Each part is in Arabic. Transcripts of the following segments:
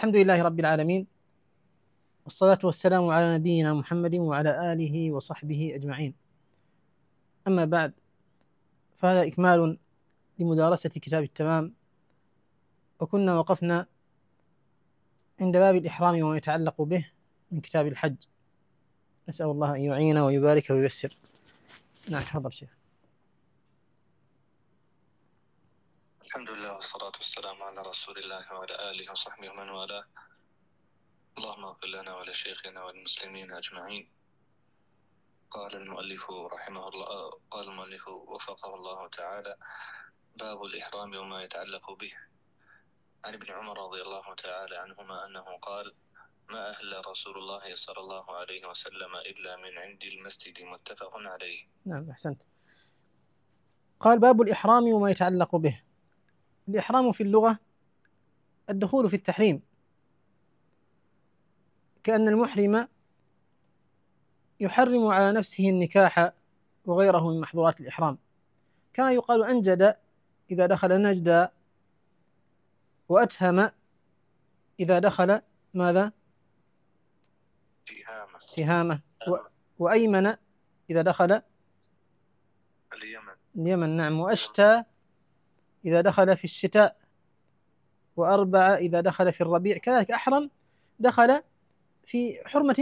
الحمد لله رب العالمين، والصلاة والسلام على نبينا محمد وعلى آله وصحبه أجمعين. أما بعد، فهذا إكمال لمدارسة كتاب التمام، وكنا وقفنا عند باب الإحرام وما يتعلق به من كتاب الحج. نسأل الله أن يعين ويبارك وييسر. نعم، تفضل شيخ. الحمد لله والصلاة والسلام على رسول الله وعلى آله وصحبه ومن والاه. اللهم اغفر لنا ولشيخنا والمسلمين أجمعين. قال المؤلف رحمه الله، قال المؤلف وفقه الله تعالى: باب الإحرام وما يتعلق به. عن ابن عمر رضي الله تعالى عنهما أنه قال: ما أهل رسول الله صلى الله عليه وسلم إلا من عند المسجد، متفق عليه. نعم، أحسنت. قال: باب الإحرام وما يتعلق به. الإحرام في اللغة الدخول في التحريم، كأن المحرم يحرم على نفسه النكاح وغيره من محظورات الإحرام، كما يقال أنجد إذا دخل نجدا، وأتهم إذا دخل ماذا؟ تهامة. وأيمن إذا دخل اليمن. نعم. وأشتى إذا دخل في الشتاء، وأربع إذا دخل في الربيع. كذلك أحرم دخل في حرمة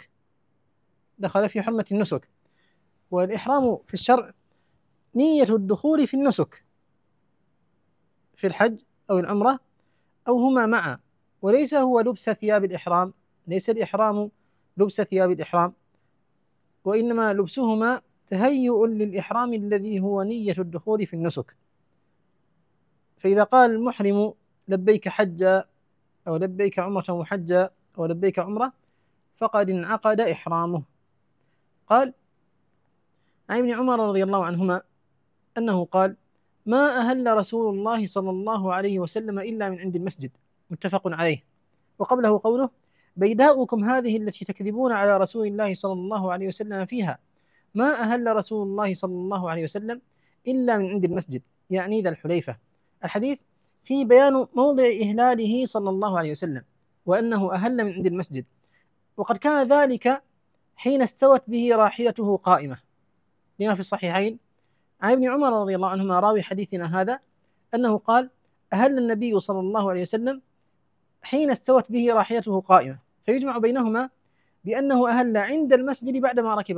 النسك. والإحرام في الشرع نية الدخول في النسك في الحج أو العمرة أو هما معا، وليس هو لبس ثياب الإحرام. ليس الإحرام لبس ثياب الإحرام، وإنما لبسهما تهيؤ للإحرام الذي هو نية الدخول في النسك. فإذا قال المحرم لبيك حجا، أو لبيك عمرة وحجا، أو لبيك عمرة، فقد انعقد إحرامه. قال عن ابن عمر رضي الله عنهما أنه قال: ما أهل رسول الله صلى الله عليه وسلم إلا من عند المسجد، متفق عليه. وقبله قوله: بيداؤكم هذه التي تكذبون على رسول الله صلى الله عليه وسلم فيها، ما أهل رسول الله صلى الله عليه وسلم إلا من عند المسجد، يعني ذا الحليفة. الحديث فيه بيان موضع إهلاله صلى الله عليه وسلم، وأنه أهل من عند المسجد، وقد كان ذلك حين استوت به راحلته قائمة، لما في الصحيحين عن ابن عمر رضي الله عنهما راوي حديثنا هذا أنه قال: أهل النبي صلى الله عليه وسلم حين استوت به راحلته قائمة. فيجمع بينهما بأنه أهل عند المسجد بعدما ركب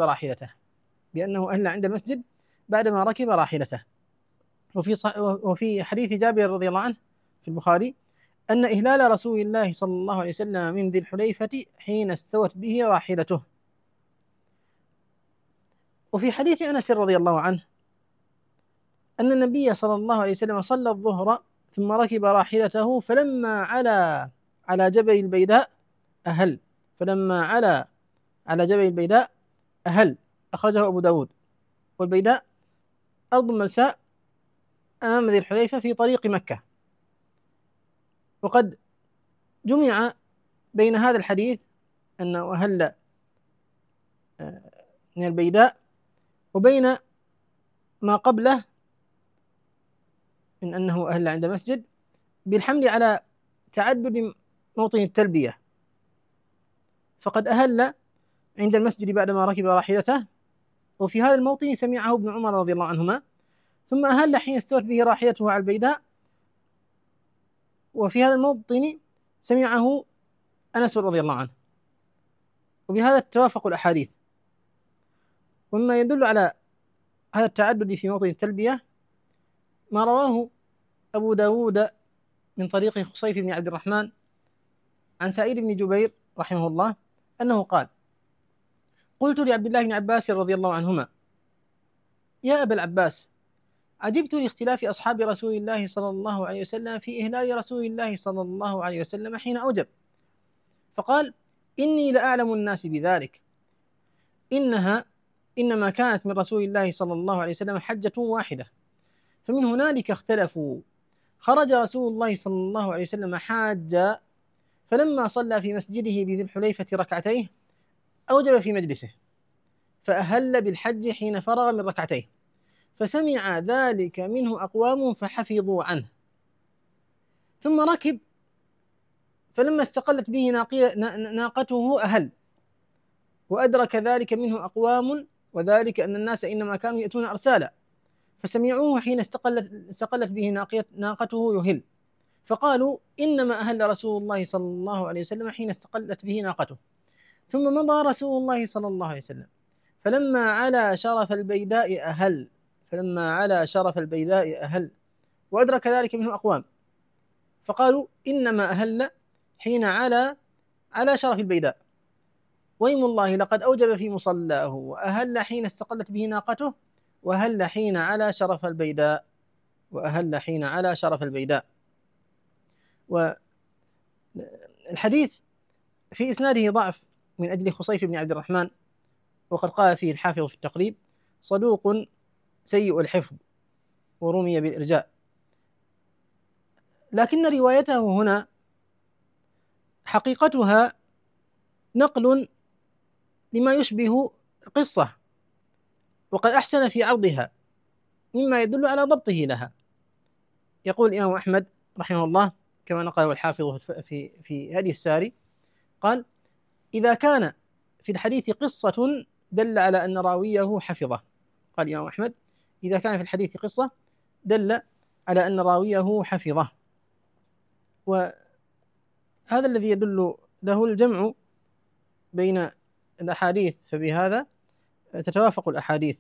راحلته. وفي حديث جابر رضي الله عنه في البخاري أن إهلال رسول الله صلى الله عليه وسلم من ذي الحليفة حين استوت به راحلته. وفي حديث أنس رضي الله عنه أن النبي صلى الله عليه وسلم صلى الظهر ثم ركب راحلته، فلما على جبل البيداء أهل. أخرجه أبو داود. والبيداء أرض ملساء أمام ذي الحليفة في طريق مكة. وقد جمع بين هذا الحديث أنه أهل من البيداء وبين ما قبله من أنه أهل عند مسجد بالحمل على تعدد موطن التلبية، فقد أهل عند المسجد بعدما ركب راحلته، وفي هذا الموطن سمعه ابن عمر رضي الله عنهما، ثم أهل حين استوت به راحلته على البيداء، وفي هذا الموطن سمعه أنس رضي الله عنه. وبهذا توافق الأحاديث. ومما يدل على هذا التعدد في موطن التلبية ما رواه أبو داود من طريق خصيف بن عبد الرحمن عن سعيد بن جبير رحمه الله أنه قال: قلت لعبد الله بن عباس رضي الله عنهما: يا أبا العباس، عجبت لاختلاف أصحاب رسول الله صلى الله عليه وسلم في إهلال رسول الله صلى الله عليه وسلم حين أوجب. فقال: إني لأعلم الناس بذلك، إنما كانت من رسول الله صلى الله عليه وسلم حجة واحدة، فمن هنالك اختلفوا. خرج رسول الله صلى الله عليه وسلم حاجا، فلما صلى في مسجده بذي الحليفة ركعتيه أوجب في مجلسه، فأهل بالحج حين فرغ من ركعتيه، فسمع ذلك منه أقوام فحفظوا عنه، ثم ركب فلما استقلت به ناقته أهل، وأدرك ذلك منه أقوام، وذلك أن الناس إنما كانوا يأتون أرسالا، فسمعوه حين استقلت به ناقته يهل، فقالوا إنما أهل رسول الله صلى الله عليه وسلم حين استقلت به ناقته. ثم مضى رسول الله صلى الله عليه وسلم، فلما علا شرف البيداء أهل، وأدرك ذلك منه أقوام، فقالوا إنما أهل حين على شرف البيداء، ويم الله لقد أوجب في مصلاه، وأهل حين استقلت به ناقته، وأهل حين على شرف البيداء. والحديث في إسناده ضعف من أجل خصيف بن عبد الرحمن، وقد قال فيه الحافظ في التقريب صدوق سيء الحفظ ورمي بالإرجاء، لكن روايته هنا حقيقتها نقل لما يشبه قصة، وقد أحسن في عرضها مما يدل على ضبطه لها. يقول الإمام أحمد رحمه الله كما نقله الحافظ في هدي الساري، قال: إذا كان في الحديث قصة دل على أن راويه حفظه. قال الإمام أحمد: إذا كان في الحديث قصة دل على أن راويه حفظه. وهذا الذي يدل له الجمع بين الأحاديث، فبهذا تتوافق الأحاديث.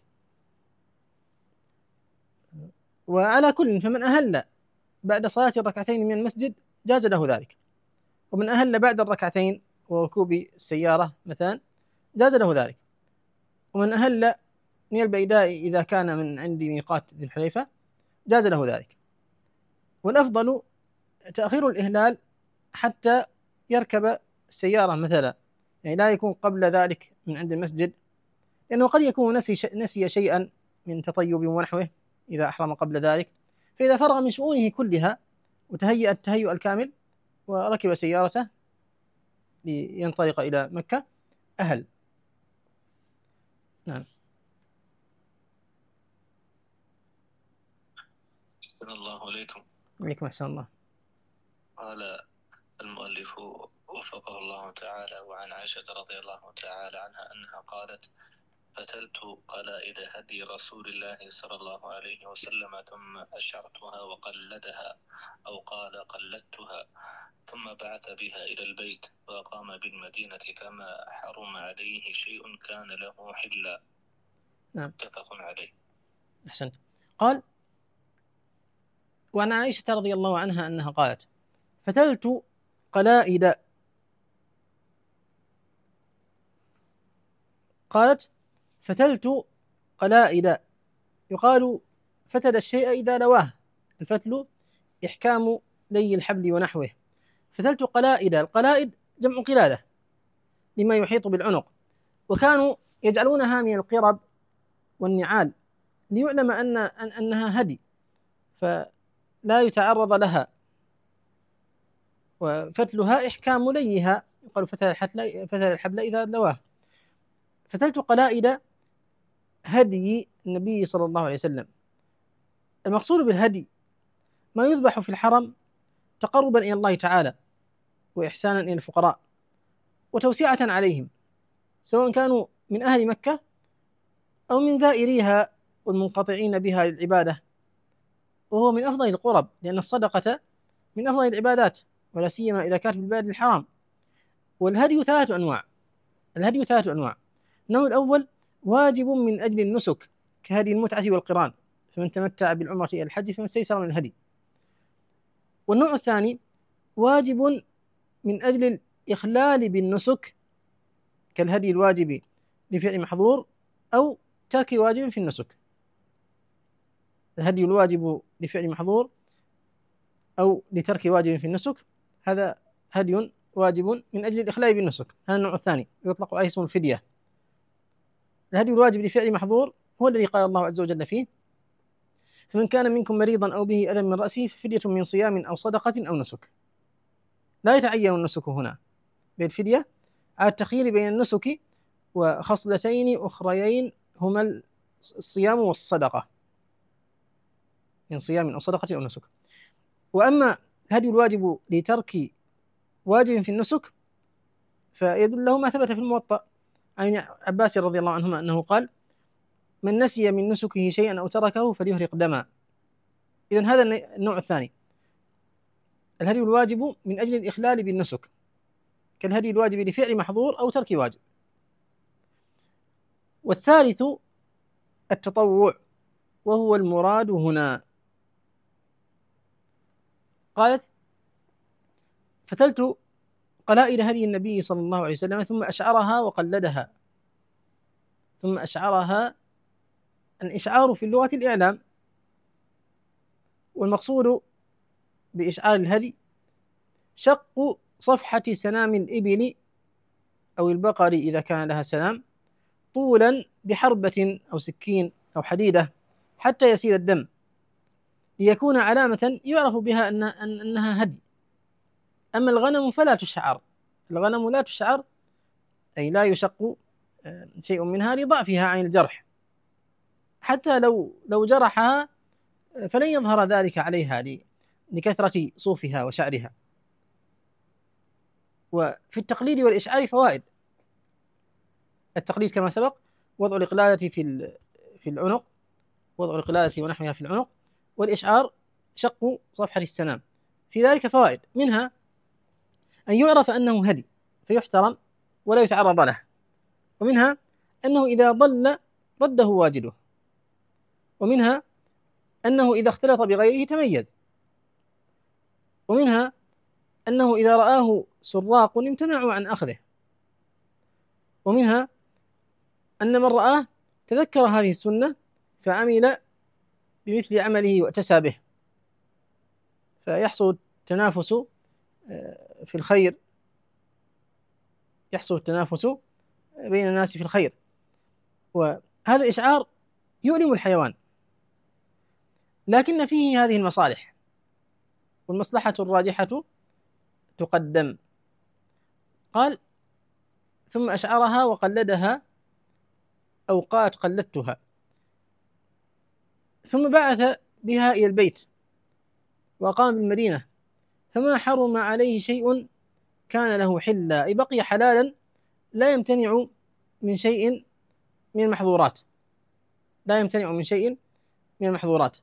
وعلى كل، فمن أهل بعد صلاة الركعتين من المسجد جاز له ذلك، ومن أهل بعد الركعتين وركوب السيارة مثلا جاز له ذلك، ومن أهل من البيداء إذا كان من عند ميقات ذي الحليفة جاز له ذلك. والأفضل تأخير الإهلال حتى يركب السيارة مثلا، يعني لا يكون قبل ذلك من عند المسجد، لأنه قد يكون نسي شيئا من تطيب ونحوه إذا أحرم قبل ذلك، فإذا فرغ من شؤونه كلها وتهيأ التهيؤ الكامل وركب سيارته لينطلق إلى مكة أهل. نعم. أحسن الله إليكم. عليكم أحسن الله. قال المؤلف وفقه الله تعالى: وعن عائشة رضي الله تعالى عنها أنها قالت: فتلت قلائد هدي رسول الله صلى الله عليه وسلم ثم أشعرتها وقلدها، أو قال قلدتها، ثم بعث بها إلى البيت وأقام بالمدينة، فما حرم عليه شيء كان له حلا. نعم. متفق عليه. أحسنت. قال: وعن عائشة رضي الله عنها أنها قالت: فتلت قلائد. قالت: فتلت قلائد، يقال فتل الشيء إذا لواه، الفتل إحكام لي الحبل ونحوه. فتلت قلائد، القلائد جمع قلادة لما يحيط بالعنق، وكانوا يجعلونها من القرب والنعال ليعلم أنها هدي فلا يتعرض لها، وفتلها إحكام ليها، يقال فتل الحبل إذا لواه. فتلت قلائد هدي النبي صلى الله عليه وسلم. المقصود بالهدي ما يذبح في الحرم تقربا إلى الله تعالى وإحسانا إلى الفقراء وتوسعة عليهم، سواء كانوا من أهل مكة أو من زائريها والمنقطعين بها للعبادة، وهو من أفضل القرب، لأن الصدقة من أفضل العبادات، ولا سيما إذا كانت في البلد الحرام. والهدي ثلاث أنواع. النوع الأول واجب من أجل النسك كهدي المتعة والقران، فمن تمتع بالعمرة إلى الحج فما استيسر من الهدي. والنوع الثاني واجب من أجل الإخلال بالنسك كالهدي الواجب لفعل محظور أو ترك واجب في النسك. الهدي الواجب لفعل محظور أو لترك واجب في النسك هذا هدي واجب من أجل الإخلال بالنسك، هذا النوع الثاني يطلق عليه اسم الفدية. الهدي الواجب لفعل محظور هو الذي قال الله عز وجل فيه: فمن كان منكم مريضا أو به أذى من رأسه ففدية من صيام أو صدقة أو نسك. لا يتعين النسك هنا بالفدية على التخيير بين النسك وخصلتين أخريين هما الصيام والصدقة، من صيام أو صدقة أو نسك. وأما الهدي الواجب لترك واجب في النسك، فيدل له ما ثبت في الموطأ عن عباس رضي الله عنهما أنه قال: من نسي من نسكه شيئا أو تركه فليهرق دما. إذن هذا النوع الثاني، الهدي الواجب من أجل الإخلال بالنسك، كالهدي الواجب لفعل محظور أو ترك واجب. والثالث التطوع، وهو المراد هنا. قالت: فتلت قلائد هدي النبي صلى الله عليه وسلم ثم أشعرها وقلدها. ثم أشعرها، الإشعار في اللغة الإعلام، والمقصود بإشعار الهدي شق صفحة سنام الإبل أو البقر إذا كان لها سنام طولا بحربة أو سكين أو حديدة حتى يسيل الدم، ليكون علامة يعرف بها أنها هدي. أما الغنم فلا تشعر، الغنم لا تشعر، أي لا يشق شيء منها لضعفها عن الجرح، حتى لو جرحها فلن يظهر ذلك عليها لكثرة صوفها وشعرها. وفي التقليد والإشعار فوائد. التقليد كما سبق وضع الإقلالة في العنق، وضع الإقلالة ونحوها في العنق، والإشعار شق صفحة السنام. في ذلك فوائد، منها أن يعرف أنه هدي فيحترم ولا يتعرض له، ومنها أنه إذا ضل رده واجده، ومنها أنه إذا اختلط بغيره تميز، ومنها أنه إذا رآه سراق امتنعوا عن أخذه، ومنها أن من رآه تذكر هذه السنة فعمل بمثل عمله واتسى به، فيحصل التنافس في الخير، يحصل التنافس بين الناس في الخير. وهذا الإشعار يؤلم الحيوان، لكن فيه هذه المصالح، والمصلحة الراجحة تقدم. قال: ثم أشعرها وقلدها، أو قالت قلدتها، ثم بعث بها إلى البيت وأقام بالمدينة، فما حرم عليه شيء كان له حلا، أي بقي حلالا لا يمتنع من شيء من المحظورات، لا يمتنع من شيء من المحظورات.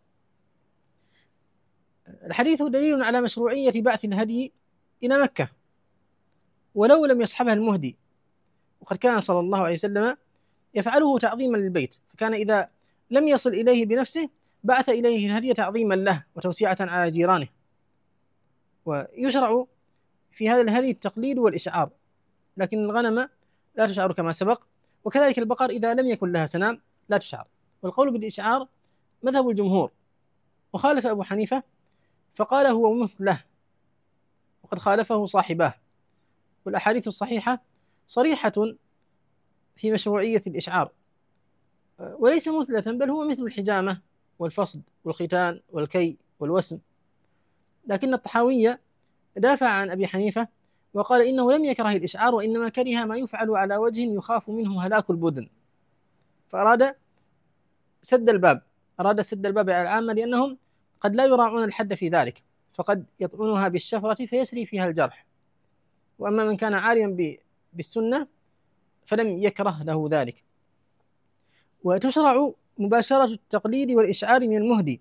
الحديث دليل على مشروعية بعث الهدي إلى مكة ولو لم يصحبها المهدي، وقد كان صلى الله عليه وسلم يفعله تعظيما للبيت، فكان إذا لم يصل إليه بنفسه بعث إليه الهدي تعظيما له وتوسعة على جيرانه. ويشرع في هذا الهدي التقليد والإشعار، لكن الغنم لا تشعر كما سبق، وكذلك البقر إذا لم يكن لها سنام لا تشعر. والقول بالإشعار مذهب الجمهور، وخالف أبو حنيفة فقال هو مثله، وقد خالفه صاحباه. والأحاديث الصحيحة صريحة في مشروعية الإشعار، وليس مثلة، بل هو مثل الحجامة والفصد والختان والكي والوسم. لكن الطحاوية دافع عن أبي حنيفة وقال إنه لم يكره الإشعار، وإنما كره ما يفعل على وجه يخاف منه هلاك البدن، فأراد سد الباب، أراد سد الباب على العامة، لأنهم قد لا يراعون الحد في ذلك، فقد يطعنها بالشفرة فيسري فيها الجرح. وأما من كان عالما بالسنة فلم يكره له ذلك. وتشرع مباشرة التقليد والإشعار من المهدي،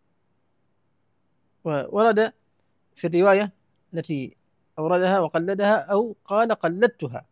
وورد في الرواية التي أوردها وقلدها أو قال قلدتها.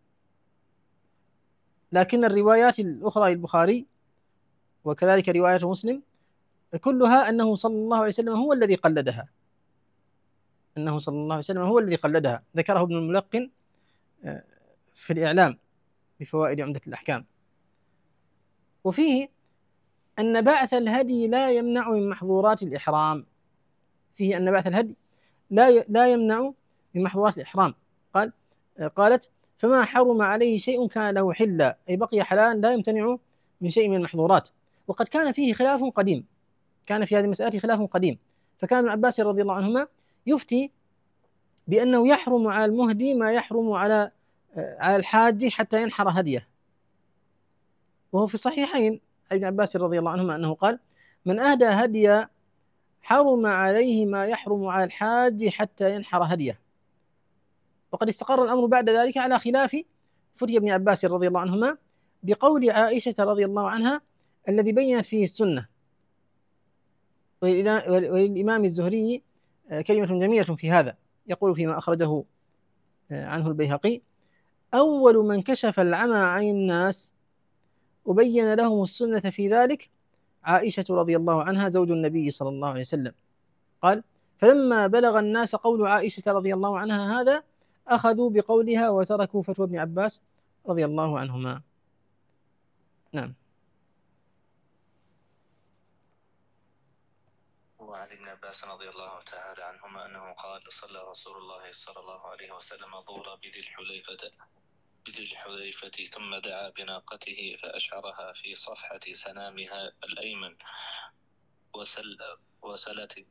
لكن الروايات الأخرى للبخاري وكذلك رواية مسلم كلها أنه صلى الله عليه وسلم هو الذي قلدها، أنه صلى الله عليه وسلم هو الذي قلدها. ذكره ابن الملقن في الإعلام بفوائد عمدة الأحكام. وفيه أن بعث الهدي لا يمنع من محظورات الإحرام، فيه أن بعث الهدي لا يمنع من محظورات الإحرام. قالت: فما حرم عليه شيء كان له حلا، أي بقي حلال لا يمتنع من شيء من المحظورات. وقد كان فيه خلاف قديم، كان في هذه المسألة خلاف قديم، فكان ابن عباس رضي الله عنهما يفتي بأنه يحرم على المهدي ما يحرم على الحاج حتى ينحر هديه. وهو في الصحيحين ابن عباس رضي الله عنهما أنه قال: من أهدى هدي حرم عليه ما يحرم على الحاج حتى ينحر هديه. وقد استقر الأمر بعد ذلك على خلاف فتي ابن عباس رضي الله عنهما بقول عائشة رضي الله عنها الذي بينت فيه السنة. وللإمام الزهري كلمة جميلة في هذا، يقول فيما أخرجه عنه البيهقي: أول من كشف العمى عن الناس وبين لهم السنة في ذلك عائشة رضي الله عنها زوج النبي صلى الله عليه وسلم. قال: فلما بلغ الناس قول عائشة رضي الله عنها هذا أخذوا بقولها وتركوا فتوى ابن عباس رضي الله عنهما. نعم. وعن ابن عباس رضي الله تعالى عنهما أنه قال: صلى رسول الله صلى الله عليه وسلم الظهر بذي الحليفة ثم دعا بناقته فأشعرها في صفحة سنامها الأيمن وسلت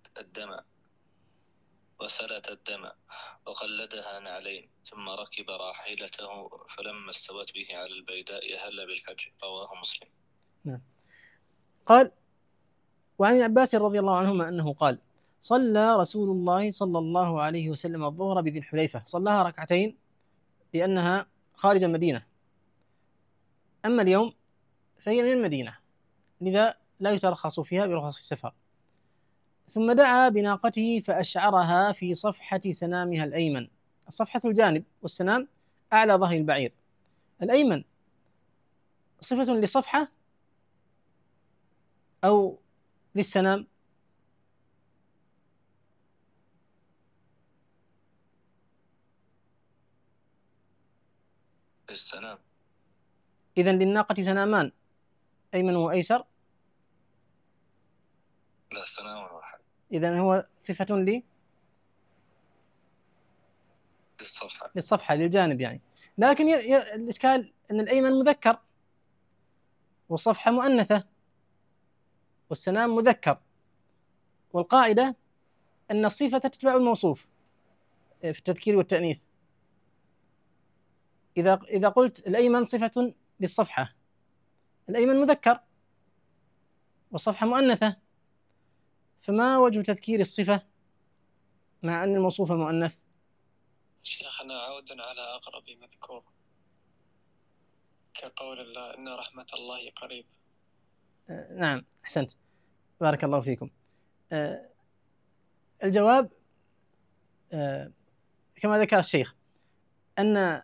الدم وقلدها نعلين، ثم ركب راحلته فلما استوت به على البيداء هل بالحج. رواه مسلم. نعم. قال: وعن ابن عباس رضي الله عنهما أنه قال: صلى رسول الله صلى الله عليه وسلم الظهر بذي الحليفة، صلاها ركعتين لأنها خارج المدينة، أما اليوم فهي من المدينة لذا لا يترخص فيها برخص السفر. ثم دعا بناقته فأشعرها في صفحة سنامها الأيمن. الصفحة الجانب، والسنام أعلى ظهر البعير. الأيمن صفة للصفحة أو للسنام؟ السنام. إذن للناقة سنامان، أيمن وأيسر؟ لا، سنام واحد. إذن هو صفة للصفحة للجانب يعني. لكن الإشكال أن الأيمن مذكر والصفحة مؤنثة والسنام مذكر، والقاعدة أن الصفة تتبع الموصوف في التذكير والتأنيث. إذا قلت الأيمن صفة للصفحة، الأيمن مذكر والصفحة مؤنثة، فما وجه تذكير الصفة مع أن الموصوف مؤنث؟ شيخنا عودا على أقرب مذكور كقول الله إن رحمة الله قريب. نعم، أحسنت، بارك الله فيكم. الجواب كما ذكر الشيخ أن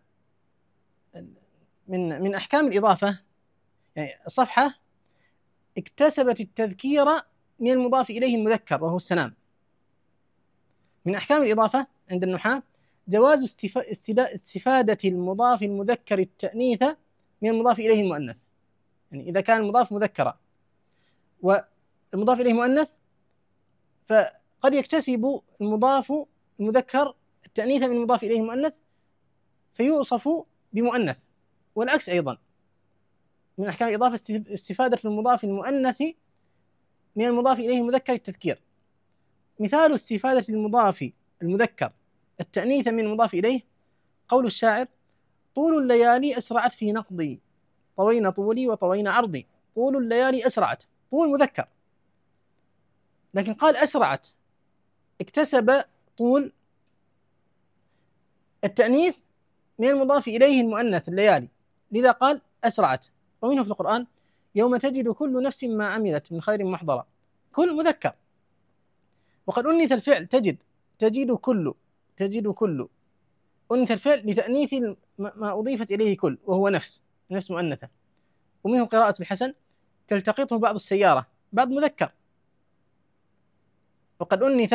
من أحكام الإضافة، يعني الصفحة اكتسبت التذكير من المضاف إليه المذكر وهو السنام. من أحكام الإضافة عند النحاة جواز استفادة المضاف المذكر التأنيث من المضاف إليه المؤنث. يعني إذا كان المضاف مذكرا والمضاف إليه مؤنث، فقد يكتسب المضاف المذكر التأنيث من المضاف إليه المؤنث فيوصف بمؤنث، والعكس أيضا. من أحكام الإضافة استفادة المضاف المؤنث من المضاف إليه المذكر التذكير. مثال استفادة المضاف المذكر التأنيث من المضاف إليه قول الشاعر: طول الليالي أسرعت في نقضي، طوين طولي وطوين عرضي. طول الليالي أسرعت، طول مذكر، لكن قال أسرعت، اكتسب طول التأنيث من المضاف إليه المؤنث الليالي، لذا قال أسرعت. ومنه في القرآن: يوم تجد كل نفس ما عملت من خير محضرا. كل مذكر، وقد أنث الفعل تجد كل أنث الفعل لتأنيث ما أضيفت إليه كل، وهو نفس مؤنثة. ومنه قراءة الحسن: تلتقطه بعض السيارة، بعض مذكر، وقد أنث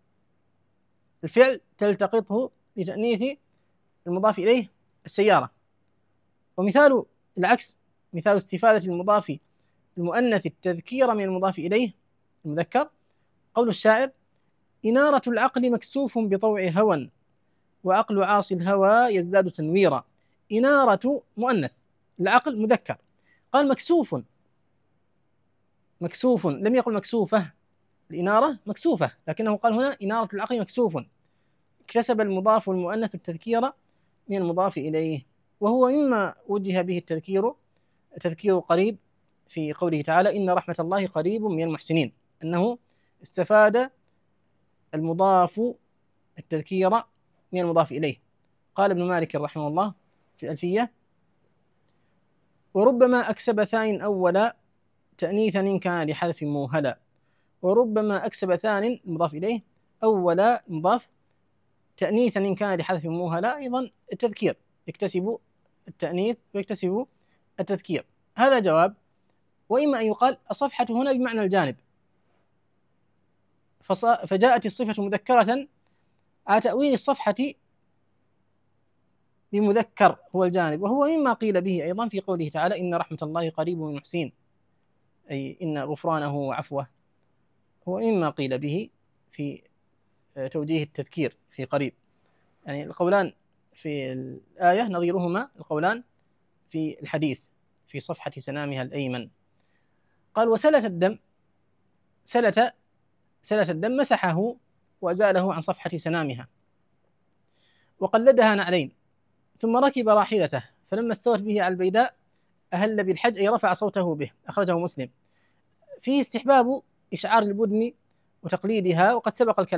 الفعل تلتقطه لتأنيث المضاف إليه السيارة. ومثال العكس، مثال استفادة المضاف المؤنث التذكير من المضاف إليه المذكر قول الشاعر: إنارة العقل مكسوف بطوع هوى، وعقل عاصي الهوى يزداد تنويرا. إنارة مؤنث، العقل مذكر، قال مكسوف، لم يقل مكسوفة. الإنارة مكسوفة، لكنه قال هنا إنارة العقل مكسوف، اكتسب المضاف المؤنث التذكير من المضاف إليه. وهو مما وجه به تذكير قريب في قوله تعالى: إن رحمة الله قريب من المحسنين، أنه استفاد المضاف التذكير من المضاف إليه. قال ابن مالك رحمه الله في الألفية: وربما أكسب ثان أولا تأنيثا إن كان لحذف موهلا. وربما أكسب ثان مضاف إليه أولا مضاف تأنيثا إن كان لحذف موهلا، أيضا التذكير يكتسب التأنيث ويكتسب التذكير. هذا جواب. وإما أن يقال الصفحة هنا بمعنى الجانب، فجاءت الصفة مذكرة على تأويل الصفحة بمذكر هو الجانب، وهو مما قيل به أيضا في قوله تعالى: إن رحمة الله قريب من المحسنين، أي إن غفرانه وعفوه، هو مما قيل به في توجيه التذكير في قريب. يعني القولان في الآية نظيرهما القولان في الحديث في صفحة سنامها الأيمن. قال: وسلت الدم، سلت الدم مسحه وأزاله عن صفحة سنامها، وقلدها نعلين، ثم ركب راحلته فلما استوت به على البيداء أهل بالحج، أي رفع صوته به. أخرجه مسلم. فيه استحباب إشعار البدن وتقليدها، وقد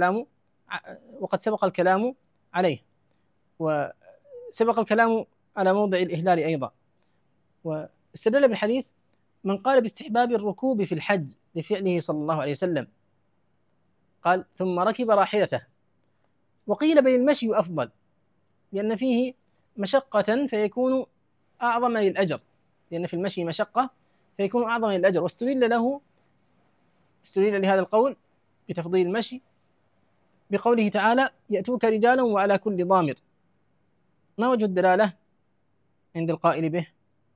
سبق الكلام عليه، وسبق الكلام على موضع الإهلال أيضا. واستدل بالحديث من قال باستحباب الركوب في الحج لفعله صلى الله عليه وسلم، قال: ثم ركب راحلته. وقيل بل المشي أفضل، لأن فيه مشقة فيكون أعظم للأجر، لأن في المشي مشقة فيكون أعظم للأجر. واستدل لهذا القول بتفضيل المشي بقوله تعالى: يأتوك رجالا وعلى كل ضامر. ما وجه الدلالة عند القائل به؟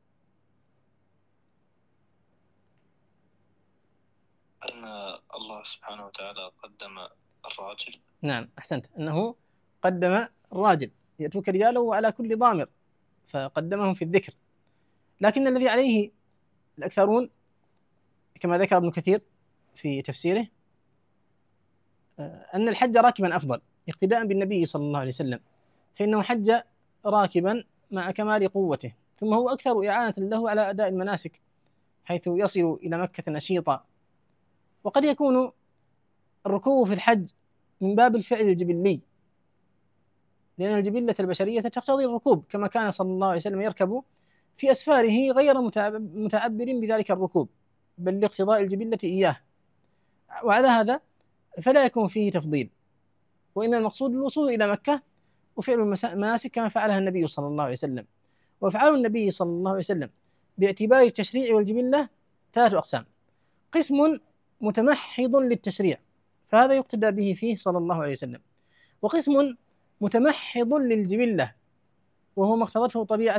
أن الله سبحانه وتعالى قدم الراجل. نعم، أحسنت، أنه قدم الراجل، يأتوك رجالا وعلى كل ضامر، فقدمهم في الذكر. لكن الذي عليه الأكثرون كما ذكر ابن كثير في تفسيره أن الحج راكبا أفضل اقتداء بالنبي صلى الله عليه وسلم، فإنه حج راكبا مع كمال قوته، ثم هو أكثر إعانة له على أداء المناسك، حيث يصل إلى مكة نشيطا. وقد يكون الركوب في الحج من باب الفعل الجبلي، لأن الجبلة البشرية تقتضي الركوب، كما كان صلى الله عليه وسلم يركب في أسفاره غير متعبر بذلك الركوب، بل لاقتضاء الجبلة إياه. وعلى هذا فلا يكون فيه تفضيل، وإن المقصود الوصول إلى مكة وفعل المناسك كما فعلها النبي صلى الله عليه وسلم. وأفعال النبي صلى الله عليه وسلم باعتبار التشريع والجبلة 3 أقسام: قسم متمحض للتشريع، فهذا يقتدى به فيه صلى الله عليه وسلم، وقسم متمحض للجبلة، وهو ما اقتضته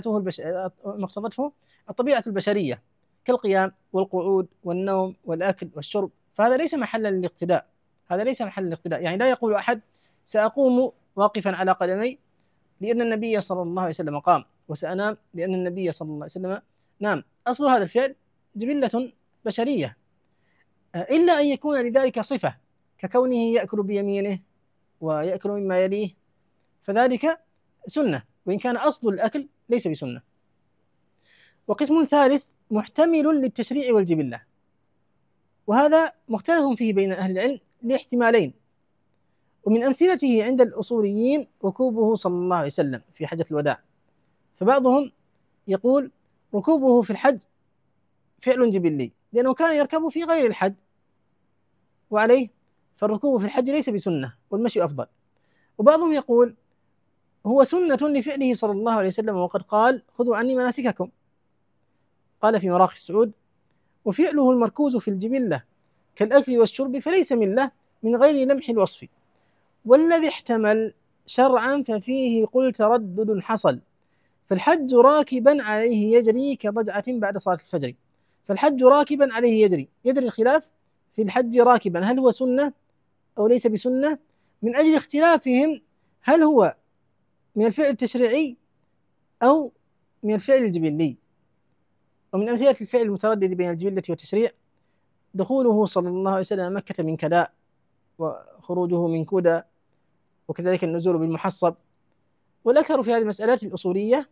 الطبيعة البشرية كالقيام والقعود والنوم والأكل والشرب، فهذا ليس محلا للاقتداء، يعني لا يقول أحد سأقوم واقفا على قدمي لأن النبي صلى الله عليه وسلم قام، وسأنام لأن النبي صلى الله عليه وسلم نام. أصل هذا الفعل جبلة بشرية، إلا أن يكون لذلك صفة ككونه يأكل بيمينه ويأكل مما يليه، فذلك سنة، وإن كان أصل الأكل ليس بسنة. وقسم ثالث محتمل للتشريع والجبلة، وهذا مختلف فيه بين أهل العلم لاحتمالين. ومن أمثلته عند الأصوليين ركوبه صلى الله عليه وسلم في حجة الوداع، فبعضهم يقول ركوبه في الحج فعل جبلي لأنه كان يركب في غير الحج، وعليه فالركوب في الحج ليس بسنة والمشي أفضل. وبعضهم يقول هو سنة لفعله صلى الله عليه وسلم، وقد قال: خذوا عني مناسككم. قال في مراقي السعود: وفعله المركوز في الجبلة كالأكل والشرب فليس ملة من غير لمح الوصف، والذي احتمل شرعا ففيه قل تردد حصل، فالحج راكبا عليه يجري كضجعة بعد صلاة الفجر. فالحج راكبا عليه يجري الخلاف في الحج راكبا هل هو سنة أو ليس بسنة، من أجل اختلافهم هل هو من الفعل التشريعي أو من الفعل الجبلي. ومن أمثلة الفعل المتردد بين الجبلة والتشريع دخوله صلى الله عليه وسلم مكة من كداء، وخروجه من كدى، وكذلك النزول بالمحصب. والأكثر في هذه المسألات الأصولية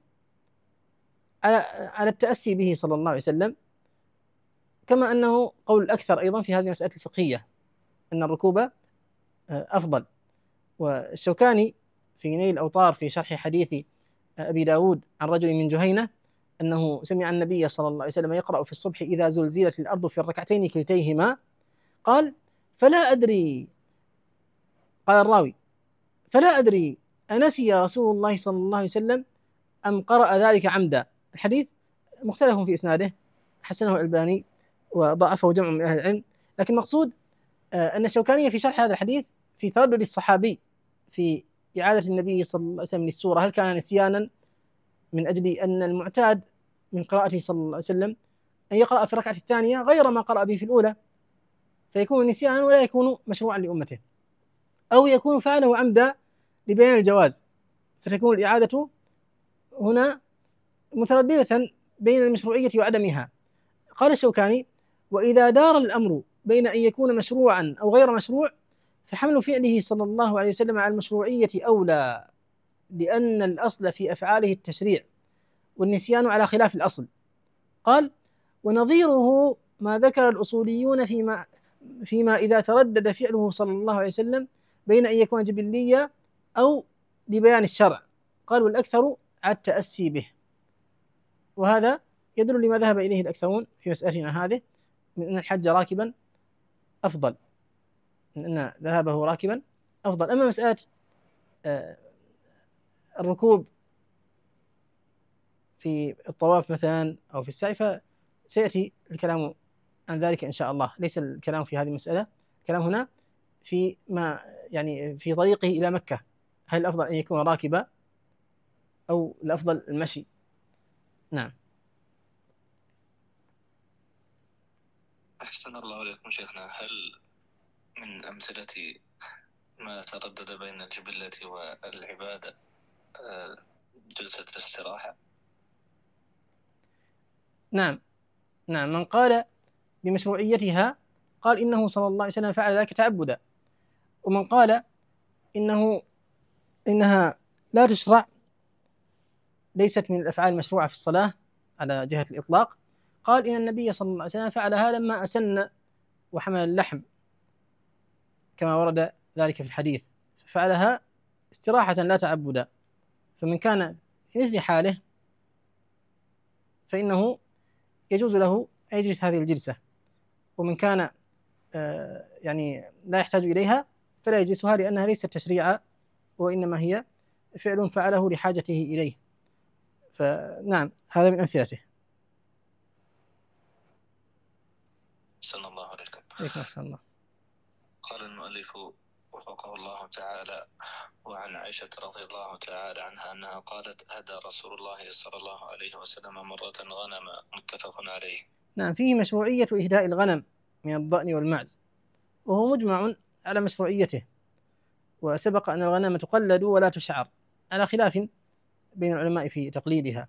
على التأسي به صلى الله عليه وسلم، كما أنه قول الأكثر أيضا في هذه المسألة الفقهية أن الركوب أفضل. والشوكاني في نيل الأوطار في شرح حديث أبي داود عن رجل من جهينة أنه سمع النبي صلى الله عليه وسلم يقرأ في الصبح إذا زلزلت الأرض في الركعتين كلتيهما، قال فلا أدري، قال الراوي فلا أدري أنسي رسول الله صلى الله عليه وسلم أم قرأ ذلك عمدا. الحديث مختلف في إسناده، حسنه الألباني وضعفه جمع من أهل العلم، لكن المقصود أن الشوكاني في شرح هذا الحديث في تردد الصحابي في إعادة النبي صلى الله عليه وسلم للسورة هل كان نسيانا من أجل أن المعتاد من قراءته صلى الله عليه وسلم أن يقرأ في الركعة الثانية غير ما قرأ به في الأولى، فيكون نسيانا ولا يكون مشروعا لأمته، أو يكون فعله عمدا لبيان الجواز، فتكون الإعادة هنا مترددة بين المشروعية وعدمها. قال الشوكاني وإذا دار الأمر بين أن يكون مشروعا أو غير مشروع فحمل فعله صلى الله عليه وسلم على المشروعية أولى، لأن الأصل في أفعاله التشريع والنسيان على خلاف الأصل. قال ونظيره ما ذكر الأصوليون فيما إذا تردد فعله صلى الله عليه وسلم بين أن يكون جبليا أو لبيان الشرع، قال والأكثر على التأسي به. وهذا يدل لما ذهب إليه الأكثرون في مسألتنا هذه من أن الحج راكبا أفضل، من أن ذهابه راكبا أفضل. أما مسألة الركوب في الطواف مثلا أو في السعي فسيأتي الكلام عن ذلك إن شاء الله، ليس الكلام في هذه المسألة، الكلام هنا في ما يعني في طريقه إلى مكة، هل الأفضل أن يكون راكبا أو الأفضل المشي؟ نعم. أحسن الله إليكم شيخنا، هل من أمثلة ما تردد بين الجبلة والعبادة جلسة الاستراحة؟ نعم من قال بمشروعيتها قال إنه صلى الله عليه وسلم فعل ذلك تعبدا، ومن قال إنها لا تشرع ليست من الأفعال المشروعة في الصلاة على جهة الإطلاق، قال إن النبي صلى الله عليه وسلم فعلها لما أسن وحمل اللحم كما ورد ذلك في الحديث، فعلها استراحة لا تعبدا. فمن كان في مثل حاله فإنه يجوز له أن يجلس هذه الجلسة، ومن كان يعني لا يحتاج إليها فلا يجلسها، لأنها ليست تشريعا وإنما هي فعل فعله لحاجته إليه. فنعم هذا من أمثلته. أحسن الله عليكم. عليكم السلام الله. قال المؤلف وفقه الله تعالى: وعن عائشة رضي الله تعالى عنها أنها قالت: هدى رسول الله صلى الله عليه وسلم مرة غنما، متفق عليه. نعم، فيه مشروعية إهداء الغنم من الضأن والمعز، وهو مجمع على مشروعيته، وسبق أن الغنم تقلد ولا تشعر على خلاف بين العلماء في تقليدها،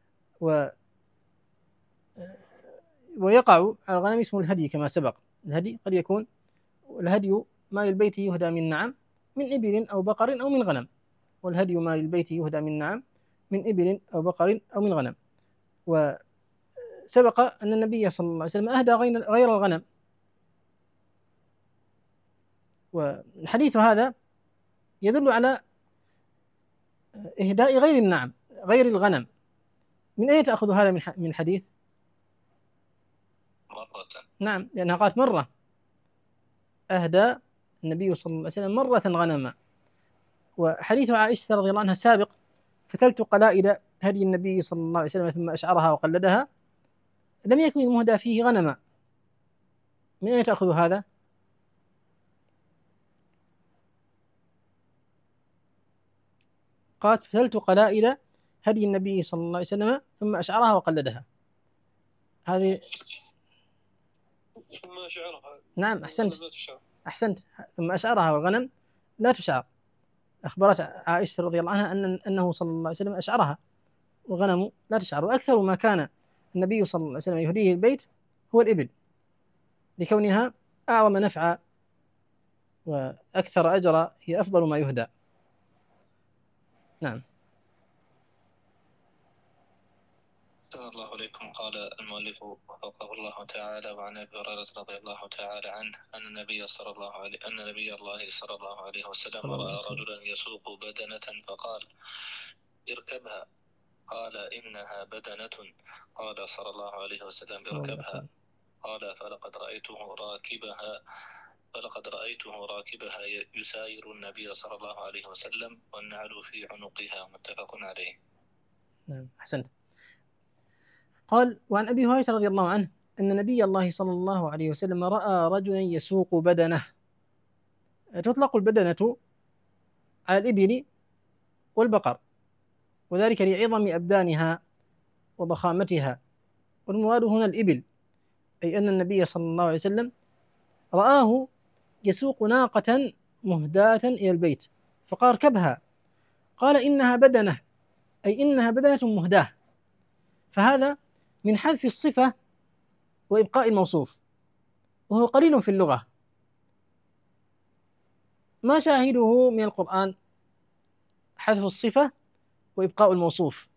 ويقع على الغنم اسم الهدي كما سبق. الهدي قد يكون الهدي ما للبيت يهدى من نعم من إبل أو بقر أو من غنم، والهدي ما للبيت يهدى من نعم من إبل أو بقر أو من غنم. وسبق أن النبي صلى الله عليه وسلم أهدى غير الغنم، والحديث هذا يدل على إهداء غير النعم غير الغنم. من أين تأخذ هذا من الحديث؟ مرة. نعم، لأنها قالت مرة، أهدى النبي صلى الله عليه وسلم مرة غنما. وحديث عائشة رضي الله عنها سابق: فتلت قلائد هدي النبي صلى الله عليه وسلم ثم أشعرها وقلدها، لم يكن المهدى فيه غنما. من أين تأخذ هذا؟ قالت فتلت قلائد هدي النبي صلى الله عليه وسلم ثم أشعرها وقلدها. هذه ثم أشعرها. نعم أحسنت. ثم أشعرها، والغنم لا تشعر. أخبرت عائشة رضي الله عنها أنه صلى الله عليه وسلم أشعرها، والغنم لا تشعر. وأكثر ما كان النبي صلى الله عليه وسلم يهديه البيت هو الإبل، لكونها أعظم نفعا وأكثر أجرا، هي أفضل ما يهدى. نعم. أحسن الله عليكم. قال المؤلف وفقه الله تعالى: وعن أبي هريرة رضي الله تعالى عنه أن نبي الله صلى الله عليه وسلم رأى رجلا يسوق بدنة فقال: اركبها. قال: إنها بدنة. قال صلى الله عليه وسلم: اركبها. قال: فلقد رأيته راكبها يساير النبي صلى الله عليه وسلم والنعل في عنقها. متفق عليه. نعم، أحسنت. قال: وعن أبي هريرة رضي الله عنه أن نبي الله صلى الله عليه وسلم رأى رجلا يسوق بدنه. تطلق البدنة على الإبل والبقر، وذلك لعظم أبدانها وضخامتها، والمراد هنا الإبل، أي أن النبي صلى الله عليه وسلم رآه يسوق ناقة مهداة إلى البيت فقال: اركبها. قال: إنها بدنة، أي إنها بدنة مهداة. فهذا من حذف الصفة وإبقاء الموصوف، وهو قليل في اللغة. ما شاهده من القرآن؟ حذف الصفة وإبقاء الموصوف.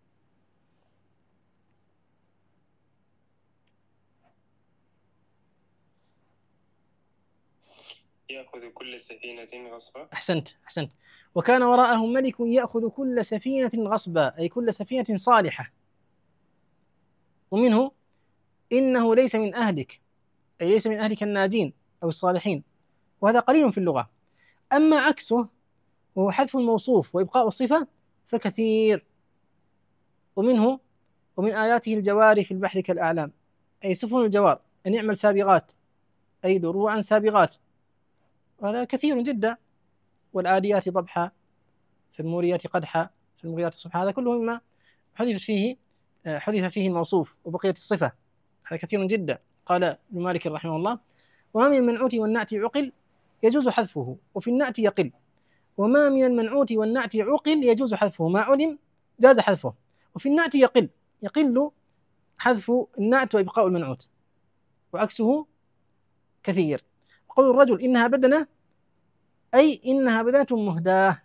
يأخذ كل سفينة غصبا. أحسنت. وكان وراءهم ملك يأخذ كل سفينة غصبا، أي كل سفينة صالحة. ومنه إنه ليس من أهلك، أي ليس من أهلك الناجين أو الصالحين، وهذا قليل في اللغة. أما عكسه وهو حذف الموصوف وإبقاء الصفة فكثير. ومنه ومن آياته الجوار في البحر كالأعلام، أي سفن الجوار، أن يعمل سابغات، أي دروعا سابغات، وهذا كثير جدا. والآديات ضبحا فالموريات قدحا فالمغيرات صبحا، هذا كله مما حذف فيه الموصوف وبقية الصفة، هذا كثير جدا. قال ابن مالك رحمه الله: وما من المنعوت والنعت عقل يجوز حذفه وفي النعت يقل، وما من المنعوت والنعت عقل يجوز حذفه، ما علم جاز حذفه، وفي النعت يقل حذف النعت وإبقاء المنعوت، وعكسه كثير. قول الرجل إنها بدنة، أي إنها بدنة مهداة.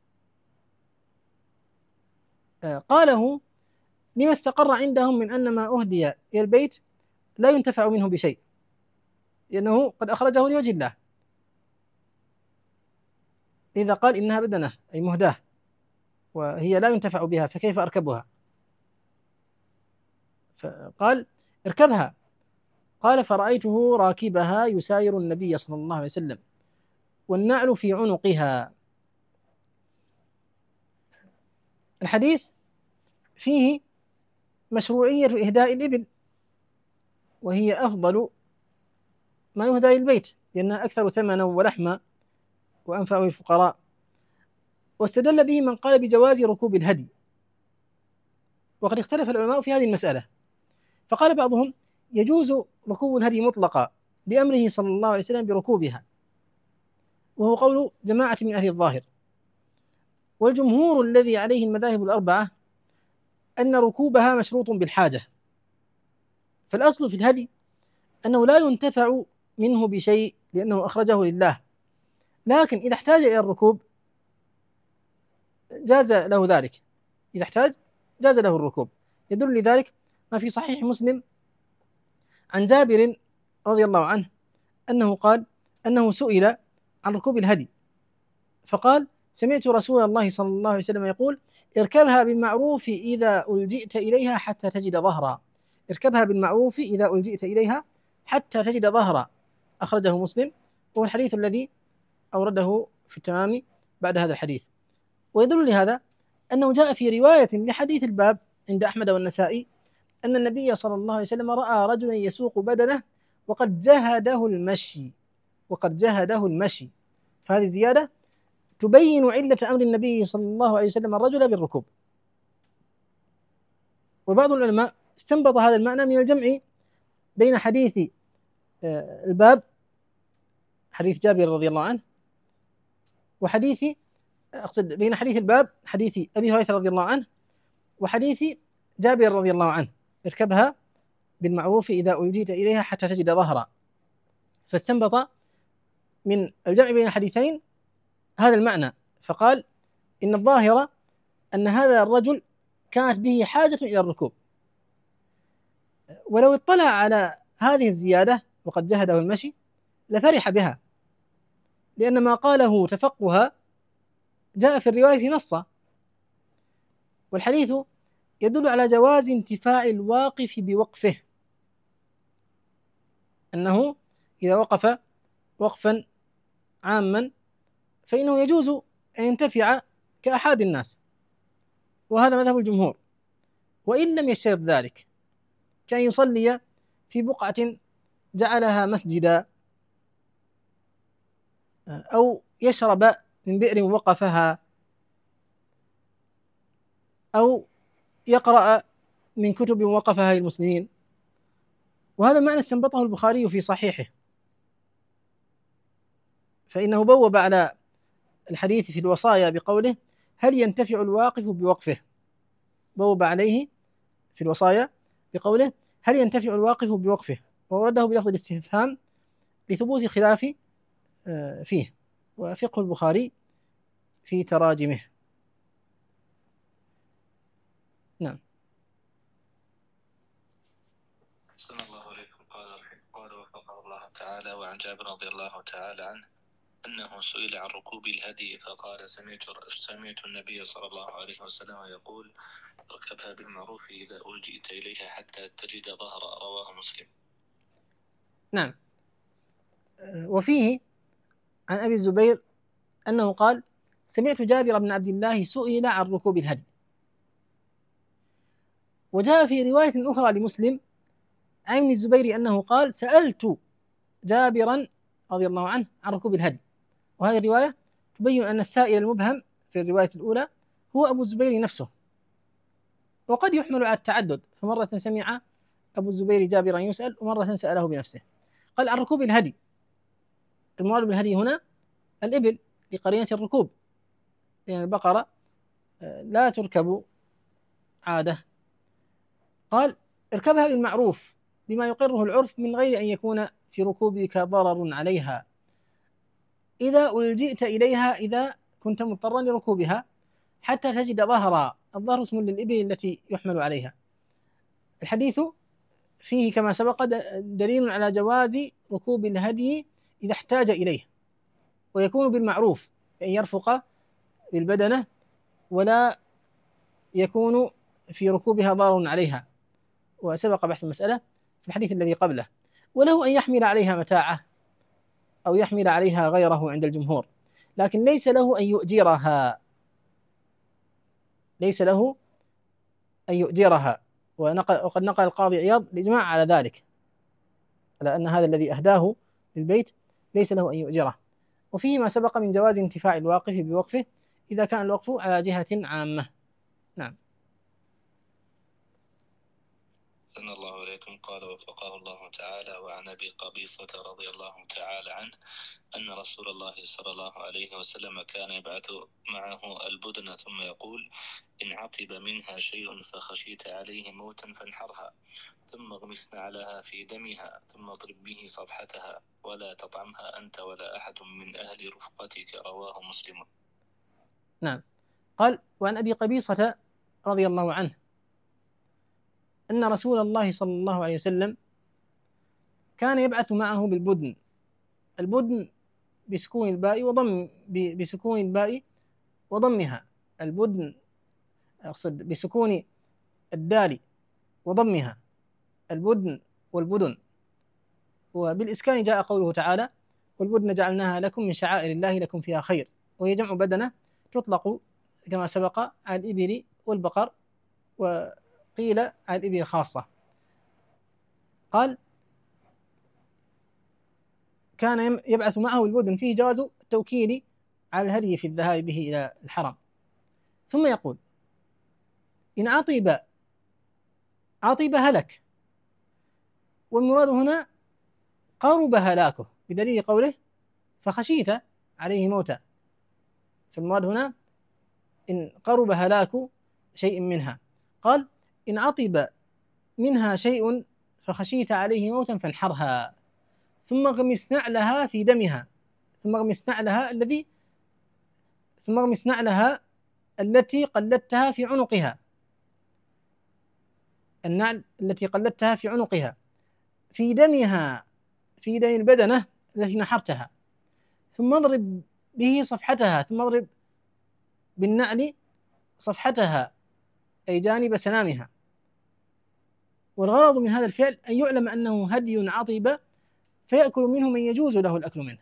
قاله لما استقر عندهم من أن ما أهدي إلى البيت لا ينتفع منه بشيء، لأنه قد أخرجه لوجه الله، إذا قال إنها بدنة أي مهداة وهي لا ينتفع بها فكيف أركبها؟ فقال: اركبها. قال: فرأيته راكبها يساير النبي صلى الله عليه وسلم والنعل في عنقها. الحديث فيه مشروعية إهداء الإبل، وهي أفضل ما يهدى للبيت لأنها أكثر ثمنا ولحما وأنفع للفقراء. واستدل به من قال بجواز ركوب الهدي، وقد اختلف العلماء في هذه المسألة، فقال بعضهم: يجوز ركوب الهدي مطلقا لأمره صلى الله عليه وسلم بركوبها، وهو قول جماعة من أهل الظاهر. والجمهور الذي عليه المذاهب الأربعة أن ركوبها مشروط بالحاجة، فالأصل في الهدي أنه لا ينتفع منه بشيء لأنه أخرجه لله، لكن إذا احتاج إلى الركوب جاز له ذلك، إذا احتاج جاز له الركوب. يدل لذلك ما في صحيح مسلم عن جابر رضي الله عنه أنه قال أنه سئل عن ركوب الهدي فقال: سمعت رسول الله صلى الله عليه وسلم يقول: اركبها بالمعروف إذا ألجئت إليها حتى تجد ظهرا. اركبها بالمعروف إذا ألجئت إليها حتى تجد ظهرا، أخرجه مسلم، وهو الحديث الذي أورده في التمام بعد هذا الحديث. ويدل لهذا أنه جاء في رواية لحديث الباب عند أحمد والنسائي أن النبي صلى الله عليه وسلم رأى رجلا يسوق بدنه وقد جهده المشي. فهذه زيادة تبين علة أمر النبي صلى الله عليه وسلم الرجل بالركوب. وبعض العلماء استنبط هذا المعنى من الجمع بين حديث الباب، حديث جابر رضي الله عنه، بين حديث الباب حديث أبي هريرة رضي الله عنه وحديث جابر رضي الله عنه: اركبها بالمعروف إذا ألجيت إليها حتى تجد ظهرا. فاستنبط من الجمع بين الحديثين هذا المعنى، فقال: إن الظاهر أن هذا الرجل كانت به حاجة إلى الركوب، ولو اطلع على هذه الزيادة وقد جهده المشي لفرح بها، لأن ما قاله تفقها جاء في الرواية نصا، والحديث يدل على جواز انتفاع الواقف بوقفه، أنه إذا وقف وقفا عاما فإنه يجوز أن ينتفع كأحد الناس، وهذا مذهب الجمهور، وإن لم يشترط ذلك، كأن يصلي في بقعة جعلها مسجدا، أو يشرب من بئر وقفها، أو يقرأ من كتب وقفها للمسلمين. وهذا المعنى استنبطه البخاري في صحيحه، فإنه بوب على الحديث في الوصايا بقوله: هل ينتفع الواقف بوقفه؟ بوب عليه في الوصايا بقوله: هل ينتفع الواقف بوقفه؟ وورده بلفظ الاستفهام لثبوت الخلاف فيه، وفقه البخاري في تراجمه. نعم. صلى الله عليكم. قال وفقه الله تعالى: وعن جابر رضي الله تعالى عنه أنه سئل عن ركوب الهدي فقال: سمعت النبي صلى الله عليه وسلم يقول: اركبها بالمعروف إذا ألجئت إليها حتى تجد ظهرا. رواه مسلم. نعم. وفيه عن أبي الزبير أنه قال: سمعت جابر بن عبد الله سئل عن ركوب الهدي. وجاء في رواية أخرى لمسلم عن ابن الزبير أنه قال: سألت جابرا رضي الله عنه عن ركوب الهدي. وهذه الرواية تبين أن السائل المبهم في الرواية الأولى هو أبو الزبير نفسه، وقد يحمل على التعدد، فمرة سمع أبو الزبير جابرا يسأل، ومرة سأله بنفسه. قال: عن ركوب الهدي. المراد بالهدي هنا الإبل لقرينة الركوب، لأن البقرة لا تركب عادة. قال: اركبها بالمعروف بما يقره العرف من غير أن يكون في ركوبك ضرر عليها، إذا ألجئت إليها، إذا كنت مضطرا لركوبها، حتى تجد ظهرا. الظهر اسم للإبل التي يحمل عليها. الحديث فيه كما سبق دليل على جواز ركوب الهدي إذا احتاج إليه، ويكون بالمعروف، بأن يرفق بالبدنة ولا يكون في ركوبها ضرر عليها، وسبق بحث المسألة في الحديث الذي قبله. وله أن يحمل عليها متاعه أو يحمل عليها غيره عند الجمهور، لكن ليس له أن يؤجرها، ليس له أن يؤجرها. وقد نقل القاضي عياض الإجماع على ذلك، على أن هذا الذي أهداه للبيت ليس له أن يؤجره. وفيه ما سبق من جواز انتفاع الواقف بوقفه إذا كان الوقف على جهة عامة. نعم. صلى الله عليكم. قال وفقه الله تعالى: وعن أبي قبيصة رضي الله تعالى عنه أن رسول الله صلى الله عليه وسلم كان يبعث معه البدن ثم يقول: إن عطب منها شيء فخشيت عليه موتا فانحرها، ثم اغمس نعلها في دمها، ثم اضرب به صفحتها، ولا تطعمها أنت ولا أحد من أهل رفقتك. رواه مسلم. نعم. قال: وعن أبي قبيصة رضي الله عنه أن رسول الله صلى الله عليه وسلم كان يبعث معه بالبدن. البدن بسكون الباء وضمها. البدن أقصد بسكون الدال وضمها، البدن والبدن. وبالإسكان جاء قوله تعالى: والبدن جعلناها لكم من شعائر الله لكم فيها خير. وهي جمع بدنة، تطلق كما سبق على الإبل والبقر، وقيل على الإبل خاصة. قال: كان يبعث معه البدن، فيه جواز التوكيل على الهدي في الذهاب به إلى الحرم. ثم يقول: إن عطب هلك. والمراد هنا قرب هلاكه، بدليل قوله: فخشيت عليه موتا. فالمراد هنا إن قرب هلاك شيء منها. قال: إن عطب منها شيء فخشيت عليه موتا فانحرها، ثم اغمس نعلها في دمها، ثم اغمس نعلها التي قلدتها في عنقها. النعل التي قلدتها في عنقها، في دمها، في دم البدنة التي نحرتها، ثم اضرب به صفحتها، ثم اضرب بالنعل صفحتها أي جانب سنامها. والغرض من هذا الفعل أن يعلم أنه هدي عطب فيأكل منه من يجوز له الأكل منه.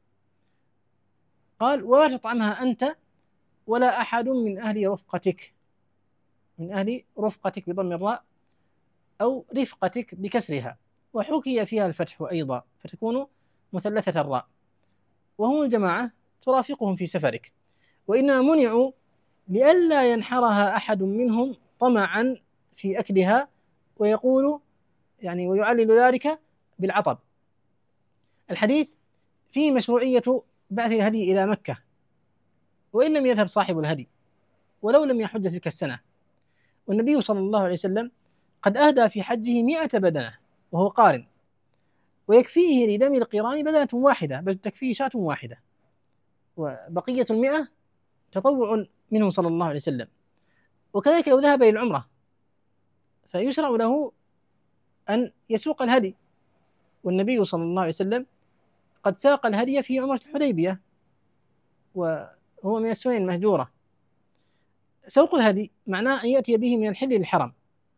قال: ولا تطعمها أنت ولا أحد من أهل رفقتك، من أهل رفقتك بضم الراء أو رفقتك بكسرها، وحكي فيها الفتح أيضا فتكون مثلثة الراء، وهم الجماعة ترافقهم في سفرك، وإنما منعوا لئلا ينحرها أحد منهم طمعا في أكلها ويقول يعني ويعلل ذلك بالعطب. الحديث فيه مشروعية بعث الهدي إلى مكة وإن لم يذهب صاحب الهدي ولو لم يحج تلك السنة، والنبي صلى الله عليه وسلم قد أهدى في حجه 100 بدنة وهو قارن، ويكفيه لدم القران بدنة واحدة، بل تكفيه شاة واحدة، وبقية 100 تطوع منه صلى الله عليه وسلم. وكذلك لو ذهب إلى العمرة فيشرع له أن يسوق الهدي، والنبي صلى الله عليه وسلم قد ساق الهدي في عمرة الحديبية وهو من السنن المهجورة. سوق الهدي معناه أن يأتي به من الحل للحرم،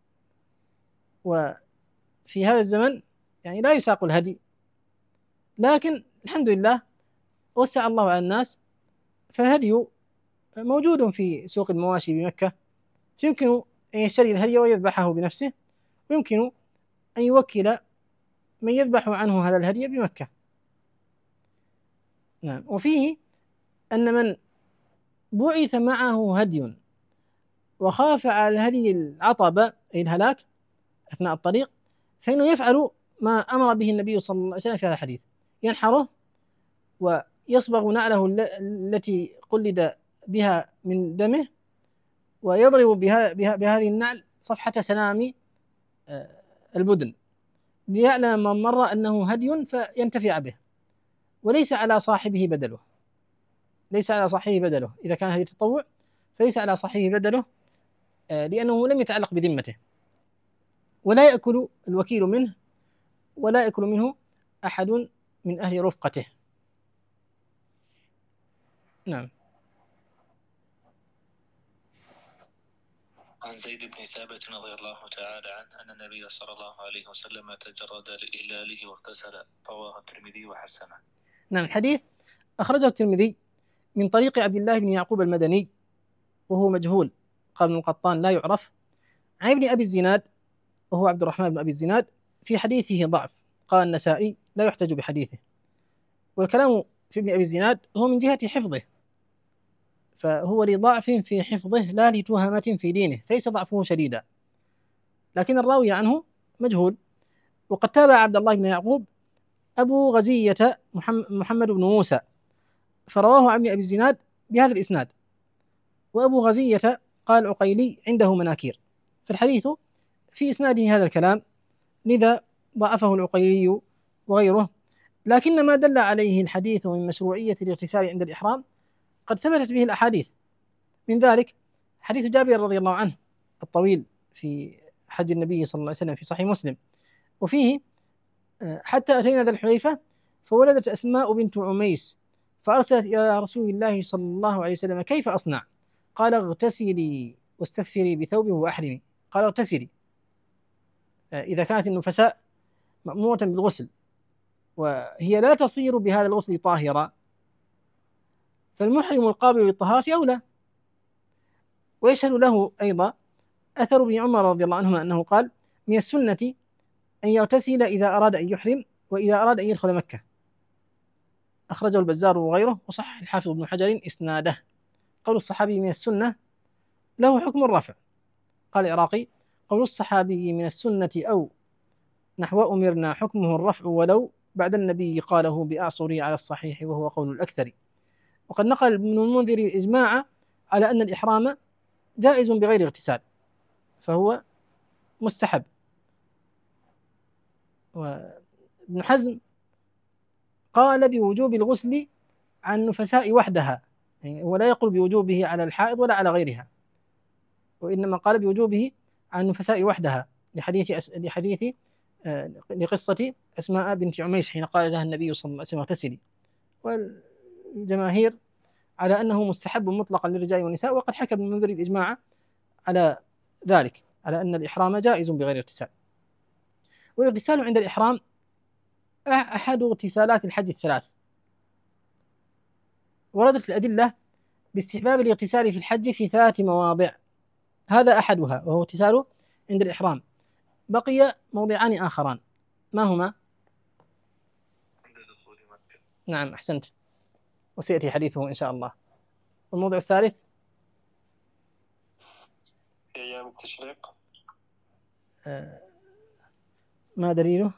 وفي هذا الزمن يعني لا يساق الهدي، لكن الحمد لله وسع الله على الناس، فالهدي موجود في سوق المواشي بمكة، يمكن أن يشتري الهدي ويذبحه بنفسه، ويمكن أن يوكل من يذبح عنه هذا الهدي بمكة. نعم. وفيه أن من بعث معه هدي وخاف على الهدي العطب أي الهلاك أثناء الطريق فإنه يفعل ما أمر به النبي صلى الله عليه وسلم في هذا الحديث، ينحره ويصبغ نعله التي قلد بها من دمه ويضرب بهذه النعل صفحة سنام البدن ليعلم من مر أنه هدي فينتفع به، وليس على صاحبه بدله، ليس على صاحبه بدله. إذا كان هدي تطوع فليس على صاحبه بدله لأنه لم يتعلق بذمته، ولا يأكل الوكيل منه ولا يأكل منه أحد من أهل رفقته. نعم. عن زيد بن ثابت رضي الله تعالى عنه أن النبي صلى الله عليه وسلم تجرد لإهلاله واغتسل، رواه الترمذي وحسنه. نعم. الحديث أخرجه الترمذي من طريق عبد الله بن يعقوب المدني وهو مجهول، قال ابن القطان لا يعرف، عن ابن أبي الزناد وهو عبد الرحمن بن أبي الزناد في حديثه ضعف، قال النسائي لا يحتج بحديثه. والكلام في ابن أبي الزناد هو من جهة حفظه، فهو لضعف في حفظه لا لتهمة في دينه، فليس ضعفه شديدا، لكن الراوي عنه مجهول. وقد تابع عبد الله بن يعقوب أبو غزية محمد بن موسى فرواه عن ابن أبي الزناد بهذا الإسناد، وأبو غزية قال عقيلي عنده مناكير، فالحديث في إسناده هذا الكلام، لذا ضعفه العقيلي وغيره. لكن ما دل عليه الحديث من مشروعية الاغتسال عند الإحرام قد ثبتت به الأحاديث، من ذلك حديث جابر رضي الله عنه الطويل في حج النبي صلى الله عليه وسلم في صحيح مسلم، وفيه حتى أتينا ذا الحليفة فولدت أسماء بنت عميس فأرسلت إلى رسول الله صلى الله عليه وسلم كيف أصنع؟ قال اغتسلي واستغفري بثوبه وأحرمي. قال اغتسلي إذا كانت النفساء مأمورة بالغسل وهي لا تصير بهذا الغسل طاهرة، فالمحرم القابل للطهارة أولى. ويشهد له أيضا أثر ابن عمر رضي الله عنهما أنه قال من السنة أن يغتسل إذا أراد أن يحرم وإذا أراد أن يدخل مكة، أخرجه البزار وغيره، وصحح الحافظ ابن حجر إسناده. قول الصحابي من السنة له حكم الرفع. قال العراقي قول الصحابي من السنة أو نحو أمرنا حكمه الرفع ولو بعد النبي قاله بأعصري على الصحيح وهو قول الأكثر. وقد نقل ابن المنذر الإجماع على أن الإحرام جائز بغير اغتسال فهو مستحب. وابن حزم قال بوجوب الغسل عن النفساء وحدها، يعني ولا يقول بوجوبه على الحائض ولا على غيرها، وإنما قال بوجوبه عن النفساء وحدها، لقصة أسماء بنت عميس حين قال لها النبي صلى الله عليه وسلم اغتسلي. والجماهير على أنه مستحب مطلقا للرجال والنساء، وقد حكى ابن المنذر الإجماع على ذلك، على أن الإحرام جائز بغير اغتسال. والاغتسال عند الإحرام أحد اغتسالات الحج الثلاث، وردت الأدلة باستحباب الاغتسال في الحج في 3 مواضع، هذا أحدها وهو اغتسال عند الإحرام. بقي موضعان آخران، ما هما؟ عند دخول مكة. نعم أحسنت، وسيأتي حديثه إن شاء الله. والموضع الثالث في أيام التشريق. ما دليله؟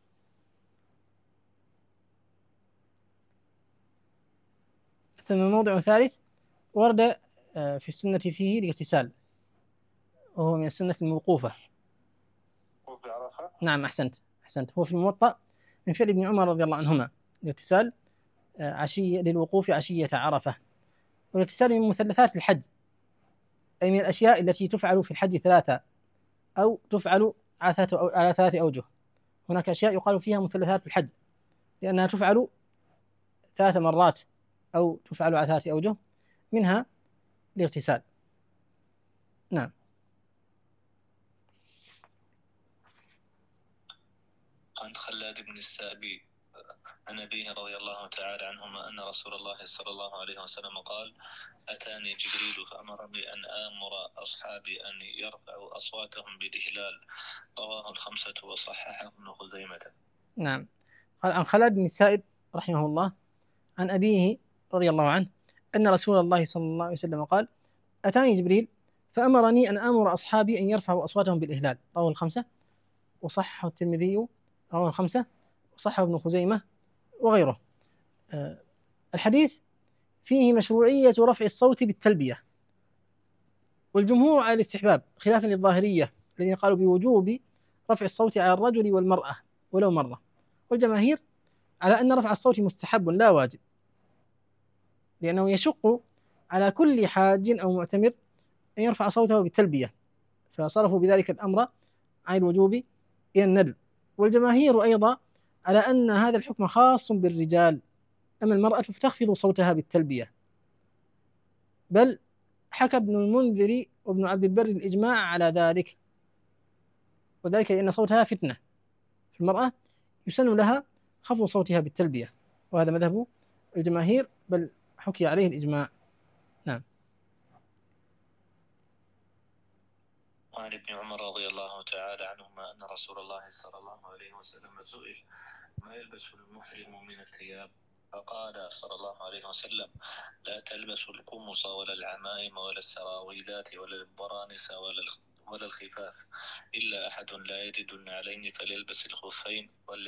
ثم موضع ثالث ورد في السنة فيه الاغتسال، وهو من السنة الموقوفة. وفي عرفة. نعم أحسنت، هو في الموطأ من فعل ابن عمر رضي الله عنهما الاغتسال للوقوف عشية عرفة. والاغتسال من مثلثات الحج، أي من الأشياء التي تفعل في الحج 3 أو تفعل على 3 أوجه. هناك أشياء يقال فيها مثلثات الحج لأنها تفعل 3 مرات أو تفعل على 3 أوجه، منها الاغتسال. نعم. عن خلاد بن السائب عن أبيه رضي الله تعالى عنهما أن رسول الله صلى الله عليه وسلم قال: أتاني جبريل فأمرني أن آمر أصحابي أن يرفعوا أصواتهم بالإهلال. رواه 5 وصححه ابن خزيمة. نعم. قال عن خلاد بن السائب رحمه الله عن أبيه رضي الله عنه أن رسول الله صلى الله عليه وسلم قال: أتاني جبريل فأمرني أن آمر أصحابي أن يرفعوا أصواتهم بالإهلال. رواه 5 وصححه الترمذي. رواه 5 وصححه ابن خزيمة وغيره. الحديث فيه مشروعية رفع الصوت بالتلبية، والجمهور على الاستحباب خلافا للظاهرية الذين قالوا بوجوب رفع الصوت على الرجل والمرأة ولو مرة، والجماهير على أن رفع الصوت مستحب لا واجب، لأنه يشق على كل حاج أو معتمر أن يرفع صوته بالتلبية، فصرفوا بذلك الأمر عن الوجوب إلى الندب. والجماهير أيضا على أن هذا الحكم خاص بالرجال، أما المرأة فتخفض صوتها بالتلبية. بل حكى ابن المنذر وابن عبد البر الإجماع على ذلك، وذلك لأن صوتها فتنة في المرأة، يسن لها خفض صوتها بالتلبية، وهذا مذهب الجماهير بل حكي عليه الإجماع. نعم. وعن ابن عمر رضي الله تعالى عنهما أن رسول الله صلى الله عليه وسلم سئل: ما يلبس المحرم من الثياب؟ فقال صلى الله عليه وسلم: لا تلبسوا القمص ولا العمائم ولا السراويلات ولا البرانس ولا الخفاف، إلا أحد لا يجد النعلين فليلبس الخفين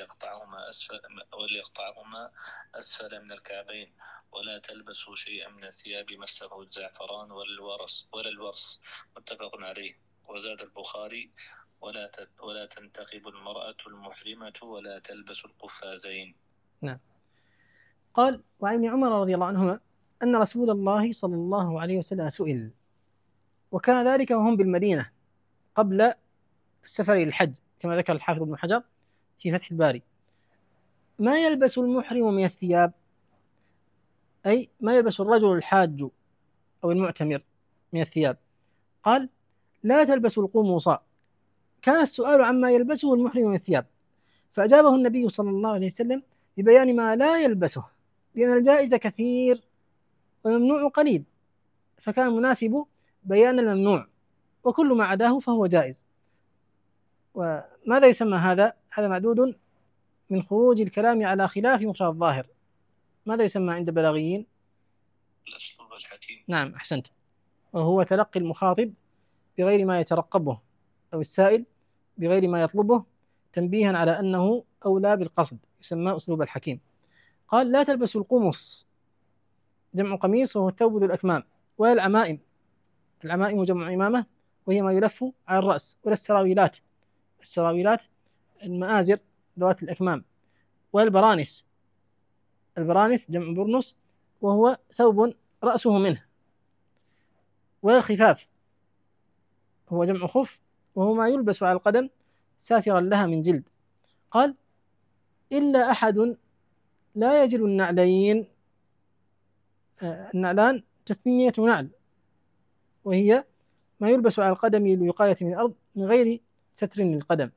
وليقطعهما أسفل من الكعبين، ولا تلبسوا شيئا من الثياب مسه الزعفران ولا الورس. متفق عليه. وزاد البخاري: ولا تنتقب المرأة المحرمة ولا تلبس القفازين. نعم. قال: وعن ابن عمر رضي الله عنهما أن رسول الله صلى الله عليه وسلم سئل، وكان ذلك وهم بالمدينة قبل السفر إلى الحج، كما ذكر الحافظ ابن حجر في فتح الباري: ما يلبس المحرم من الثياب؟ أي ما يلبس الرجل الحاج أو المعتمر من الثياب؟ قال: لا تلبسوا القمص. كان السؤال عما يلبسه المحرم من الثياب، فأجابه النبي صلى الله عليه وسلم ببيان ما لا يلبسه، لأن الجائز كثير والممنوع قليل، فكان مناسب بيان الممنوع، وكل ما عداه فهو جائز. وماذا يسمى هذا؟ هذا معدود من خروج الكلام على خلاف مقتضى الظاهر. ماذا يسمى عند البلاغيين؟ الأسلوب الحكيم. نعم أحسنت، وهو تلقي المخاطب بغير ما يترقبه، أو السائل بغير ما يطلبه، تنبيها على أنه أولى بالقصد، يسمى أسلوب الحكيم. قال: لا تلبسوا القمص، جمع قميص وهو الثوب ذو الأكمام، ولا العمائم، العمائم جمع عمامة وهي ما يلف على الرأس، ولا السراويلات المآزر ذوات الأكمام، ولا البرانس جمع برنس وهو ثوب رأسه منه، ولا الخفاف هو جمع خف وهو ما يلبس على القدم ساترا لها من جلد. قال: إلا أحد لا يجد النعلين. النعلان تثنية نعل، وهي ما يلبس على القدم للوقاية من الأرض من غير ستر للقدم.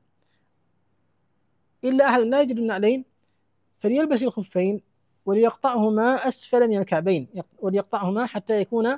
إلا أحد لا يجد النعلين فليلبس الخفين وليقطعهما أسفل من الكعبين، وليقطعهما حتى يكون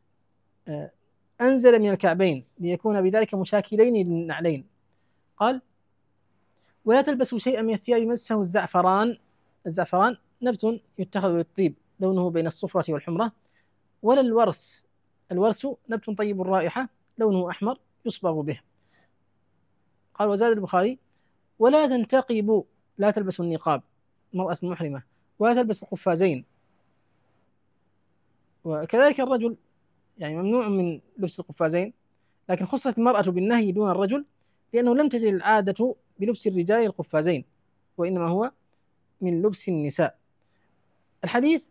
أنزل من الكعبين ليكون بذلك مشاكلين للنعلين. قال: ولا تلبسوا شيئا من الثياب مسه الزعفران. الزعفران نبت يتخذ للطيب، لونه بين الصفرة والحمرة. ولا الورس. الورس نبت طيب الرائحة، لونه أحمر يصبغ به. قال: وزاد البخاري: ولا تنتقبوا، لا تلبسوا النقاب المرأة المحرمة، ولا تلبس القفازين. وكذلك الرجل يعني ممنوع من لبس القفازين، لكن خصت المرأة بالنهي دون الرجل لأنه لم تجد العادة بلبس الرجال القفازين، وإنما هو من لبس النساء. الحديث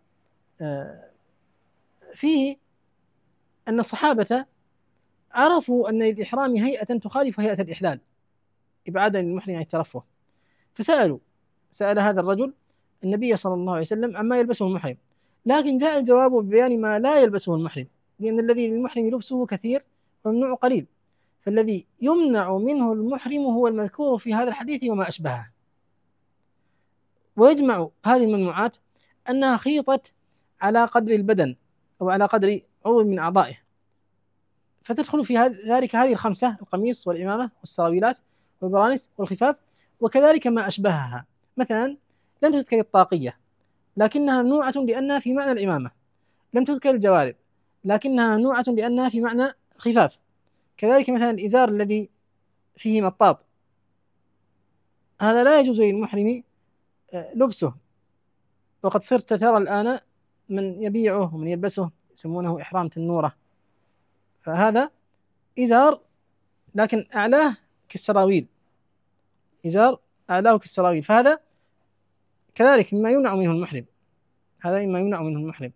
فيه أن الصحابة عرفوا أن للإحرام هيئة تخالف هيئة الإحلال إبعادا للمحرم عن الترفه، سأل هذا الرجل النبي صلى الله عليه وسلم عما يلبسه المحرم، لكن جاء الجواب ببيان ما لا يلبسه المحرم، لأن الذي للمحرم لبسه كثير والممنوع قليل، فالذي يمنع منه المحرم هو المذكور في هذا الحديث وما أشبهه. ويجمع هذه الممنوعات أنها خيطت على قدر البدن أو على قدر عضو من أعضائه، فتدخل في ذلك هذه الخمسة: القميص والعمامة والسراويلات والبرانس والخفاف، وكذلك ما أشبهها. مثلا لم تذكر الطاقية لكنها ممنوعة لأنها في معنى العمامة، لم تذكر الجوارب لكنها ممنوعة لأنها في معنى الخفاف. كذلك مثلا الإزار الذي فيه مطاط، هذا لا يجوز للمحرم لبسه، وقد صرت ترى الآن من يبيعه ومن يلبسه يسمونه إحرام تنورة، فهذا إزار لكن أعلاه كالسراويل، إزار أعلاه كالسراويل، فهذا كذلك مما يمنع منه المحرم، هذا مما يمنع منه المحرم.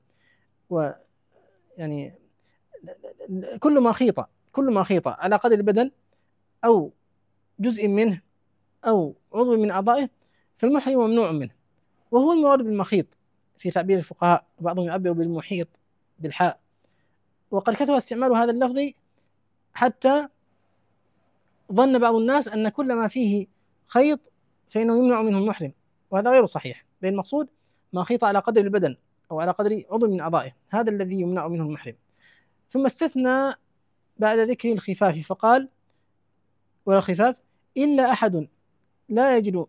ويعني كل ما خيط على قدر البدن أو جزء منه أو عضو من أعضائه فالمحرم ممنوع منه، وهو المراد بالمخيط في تعبير الفقهاء، وبعضهم يعبر بالمحيط بالحاء، وقد كثر استعمال هذا اللفظ حتى ظن بعض الناس أن كل ما فيه خيط فإنه يمنع منه المحرم، وهذا غير صحيح، بل المقصود ما خيط على قدر البدن أو على قدر عضو من أعضائه، هذا الذي يمنع منه المحرم. ثم استثنى بعد ذكر الخفاف فقال: ولا الخفاف إلا أحد لا يجد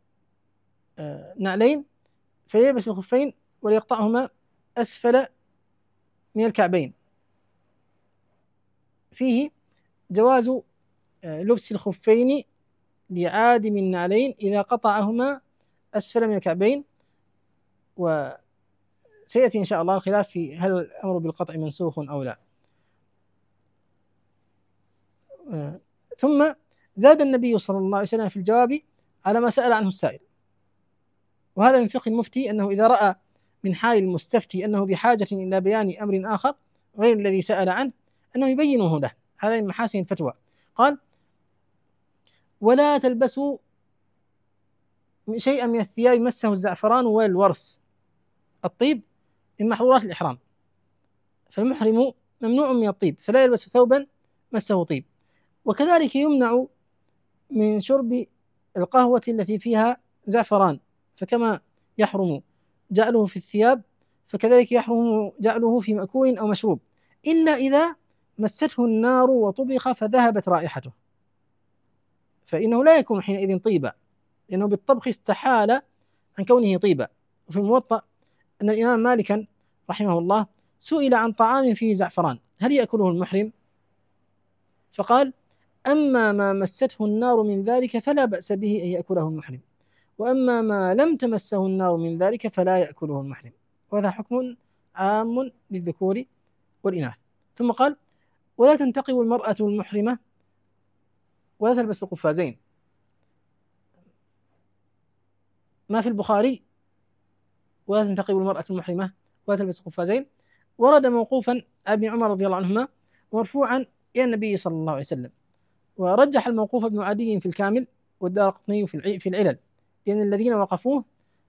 نعلين فيلبس الخفين وليقطعهما أسفل من الكعبين. فيه جواز لبس الخفين لعادم النعلين إذا قطعهما أسفل من الكعبين، وسيأتي إن شاء الله الخلاف في هل الأمر بالقطع منسوخ أو لا. ثم زاد النبي صلى الله عليه وسلم في الجواب على ما سأل عنه السائل، وهذا من فقه المفتي أنه إذا رأى من حال المستفتي أنه بحاجة إلى بيان أمر آخر غير الذي سأل عنه أنه يبينه له، هذا من محاسن الفتوى. قال: ولا تلبسوا شيئا من الثياب مسه الزعفران والورس. الطيب من محظورات الإحرام، فالمحرم ممنوع من الطيب فلا يلبس ثوبا مسه طيب. وكذلك يمنع من شرب القهوة التي فيها زعفران، فكما يحرم جعله في الثياب فكذلك يحرم جعله في مأكول أو مشروب، إلا إذا مسته النار وطبخ فذهبت رائحته، فإنه لا يكون حينئذ طيبا، لأنه بالطبخ استحال عن كونه طيبا. وفي الموطأ أن الإمام مالكا رحمه الله سئل عن طعام فيه زعفران هل يأكله المحرم؟ فقال: أما ما مسته النار من ذلك فلا بأس به أن يأكله المحرم، وأما ما لم تمسه النار من ذلك فلا يأكله المحرم. وهذا حكم عام للذكور والإناث. ثم قال: ولا تنتقب المرأة المحرمة ولا تلبس القفازين. ما في البخاري ولا تنتقب المرأة المحرمة ولا تلبس القفازين ورد موقوفا عن ابن عمر رضي الله عنهما مرفوعا إلى النبي صلى الله عليه وسلم، ورجح الموقوف ابن عدي في الكامل والدارقطني في العلل، لأن الذين وقفوه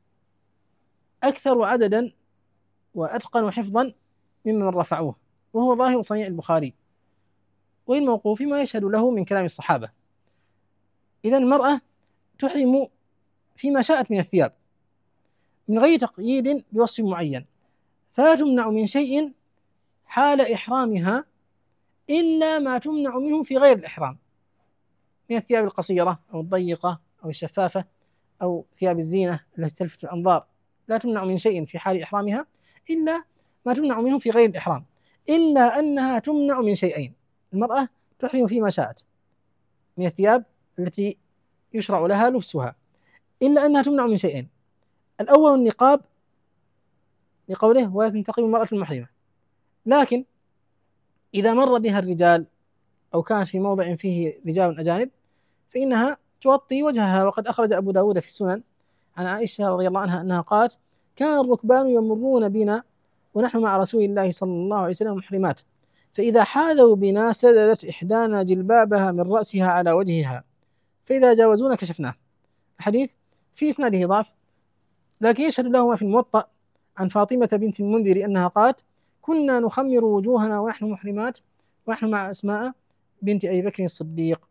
أكثر عددا وأتقن حفظا ممن رفعوه، وهو ظاهر صنيع البخاري، والموقوف ما يشهد له من كلام الصحابة. إذا المرأة تحرم فيما شاءت من الثياب من غير تقييد بوصف معين، فلا تمنع من شيء حال إحرامها إلا ما تمنع منه في غير الإحرام من الثياب القصيرة أو الضيقة أو الشفافة أو ثياب الزينة التي تلفت الأنظار، لا تمنع من شيء في حال إحرامها إلا ما تمنع منه في غير الإحرام، إلا أنها تمنع من شيئين. المرأة تحرم فيما شاءت من الثياب التي يشرع لها لبسها، إلا أنها تمنع من شيئين: الأول النقاب، لقوله ولا تنتقب المرأة المحرمة، لكن إذا مر بها الرجال أو كانت في موضع فيه رجال أجانب فإنها تغطي وجهها. وقد أخرج أبو داود في السنن عن عائشة رضي الله عنها أنها قالت: كان الركبان يمرون بنا ونحن مع رسول الله صلى الله عليه وسلم محرمات، فإذا حاذوا بنا سدلت إحدانا جلبابها من رأسها على وجهها، فإذا جاوزونا كشفناه. الحديث في إسناده ضعف، لكن يشهد له ما في الموطأ عن فاطمة بنت المنذر أنها قالت: كنا نخمر وجوهنا ونحن محرمات ونحن مع أسماء بنت أبي بكر الصديق.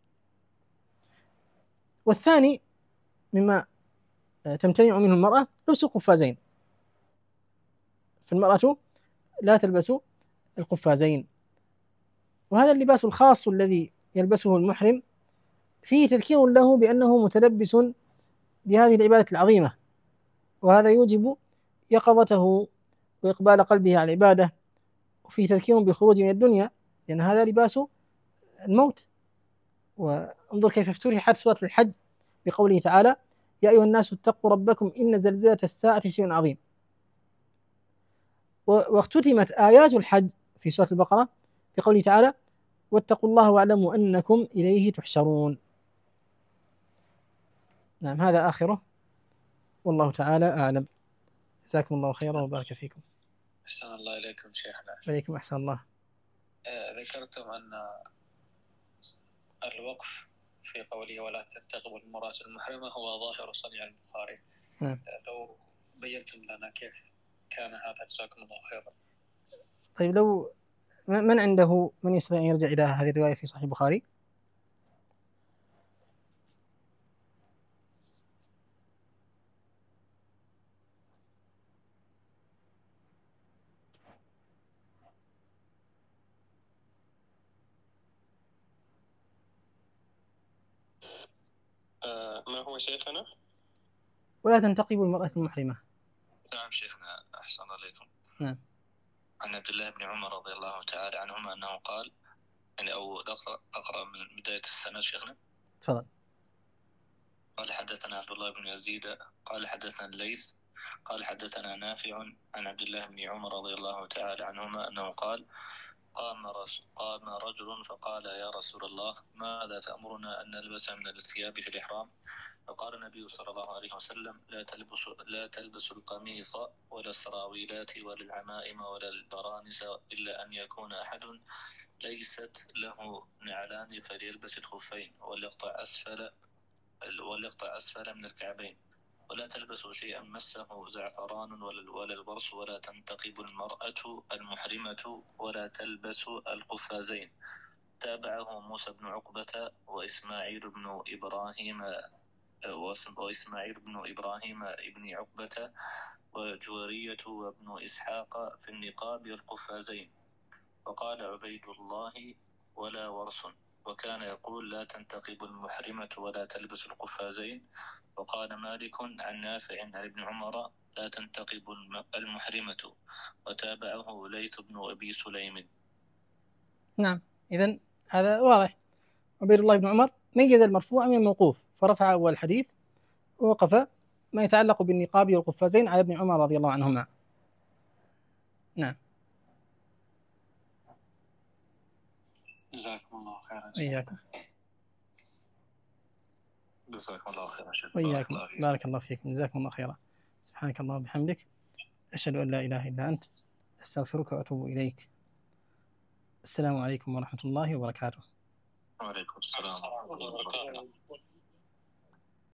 والثاني مما تمتنع منه المرأة لبس القفازين، فالمرأة لا تلبس القفازين، وهذا اللباس الخاص الذي يلبسه المحرم فيه تذكير له بأنه متلبس بهذه العبادة العظيمة، وهذا يوجب يقظته وإقبال قلبه على العبادة، وفيه تذكير بخروج من الدنيا، لأن هذا لباس الموت. وانظر كيف افتتحت سورة الحج بقوله تعالى: يا أيها الناس اتقوا ربكم إن زلزلة الساعة شيء عظيم. واختتمت آيات الحج في سورة البقرة بقوله تعالى: واتقوا الله واعلموا أنكم إليه تحشرون. نعم، هذا آخره، والله تعالى أعلم. جزاكم الله خيرا وبارك فيكم. أحسن الله إليكم شيخنا. عليكم أحسن الله. ذكرتم أن الوقف في قوله ولا تنتقب المرأة المحرمة هو ظاهر صنيع البخاري. نعم. لو بينتم لنا كيف كان هذا جزاكم الله خيرا. طيب، لو من عنده من يستطيع أن يرجع إلى هذه الرواية في صحيح البخاري؟ ما هو شيخنا؟ ولا تنتقب المرأة المحرمة. نعم شيخنا، أحسن عليكم. نعم. عن عبد الله بن عمر رضي الله تعالى عنهما أنه قال، يعني أو أقرأ من بداية السنة شيخنا. تفضل. قال حدثنا عبد الله بن يزيد قال حدثنا الليث قال حدثنا نافع عن عبد الله بن عمر رضي الله تعالى عنهما أنه قال: قام رجل فقال: يا رسول الله، ماذا تأمرنا أن نلبس من الثياب في الإحرام؟ فقال النبي صلى الله عليه وسلم: لا تلبس القميص ولا السراويلات ولا العمائم ولا البرانس، إلا أن يكون أحد ليست له نعلان فليلبس الخفين وليقطع أسفل من الكعبين، ولا تلبسوا شيئا مسه زعفران ولا البرص، ولا تنتقب المرأة المحرمة ولا تلبس القفازين. تابعه موسى بن عقبة وإسماعيل بن إبراهيم ابن عقبة وجويرية وابن إسحاق في النقاب والقفازين. وقال عبيد الله: ولا ورس. وكان يقول: لا تنتقب المحرمة ولا تلبس القفازين. وقال مالك عن نافع عن ابن عمر: لا تنتقب المحرمة. وتابعه ليث بن أبي سليم. نعم، إذن هذا واضح. عبيد الله بن عمر ميز المرفوع من الموقوف، فرفع أول الحديث ووقف ما يتعلق بالنقاب والقفازين على ابن عمر رضي الله عنهما. نعم. جزاكم الله خيرا. وإياكم. جزاكم الله خيرا. وإياكم. بارك الله فيكم. جزاكم الله خيرا. سبحانك اللهم وبحمدك، أشهد أن لا إله إلا أنت، أستغفرك وأتوب إليك. السلام عليكم ورحمة الله وبركاته. وعليكم السلام ورحمة الله وبركاته.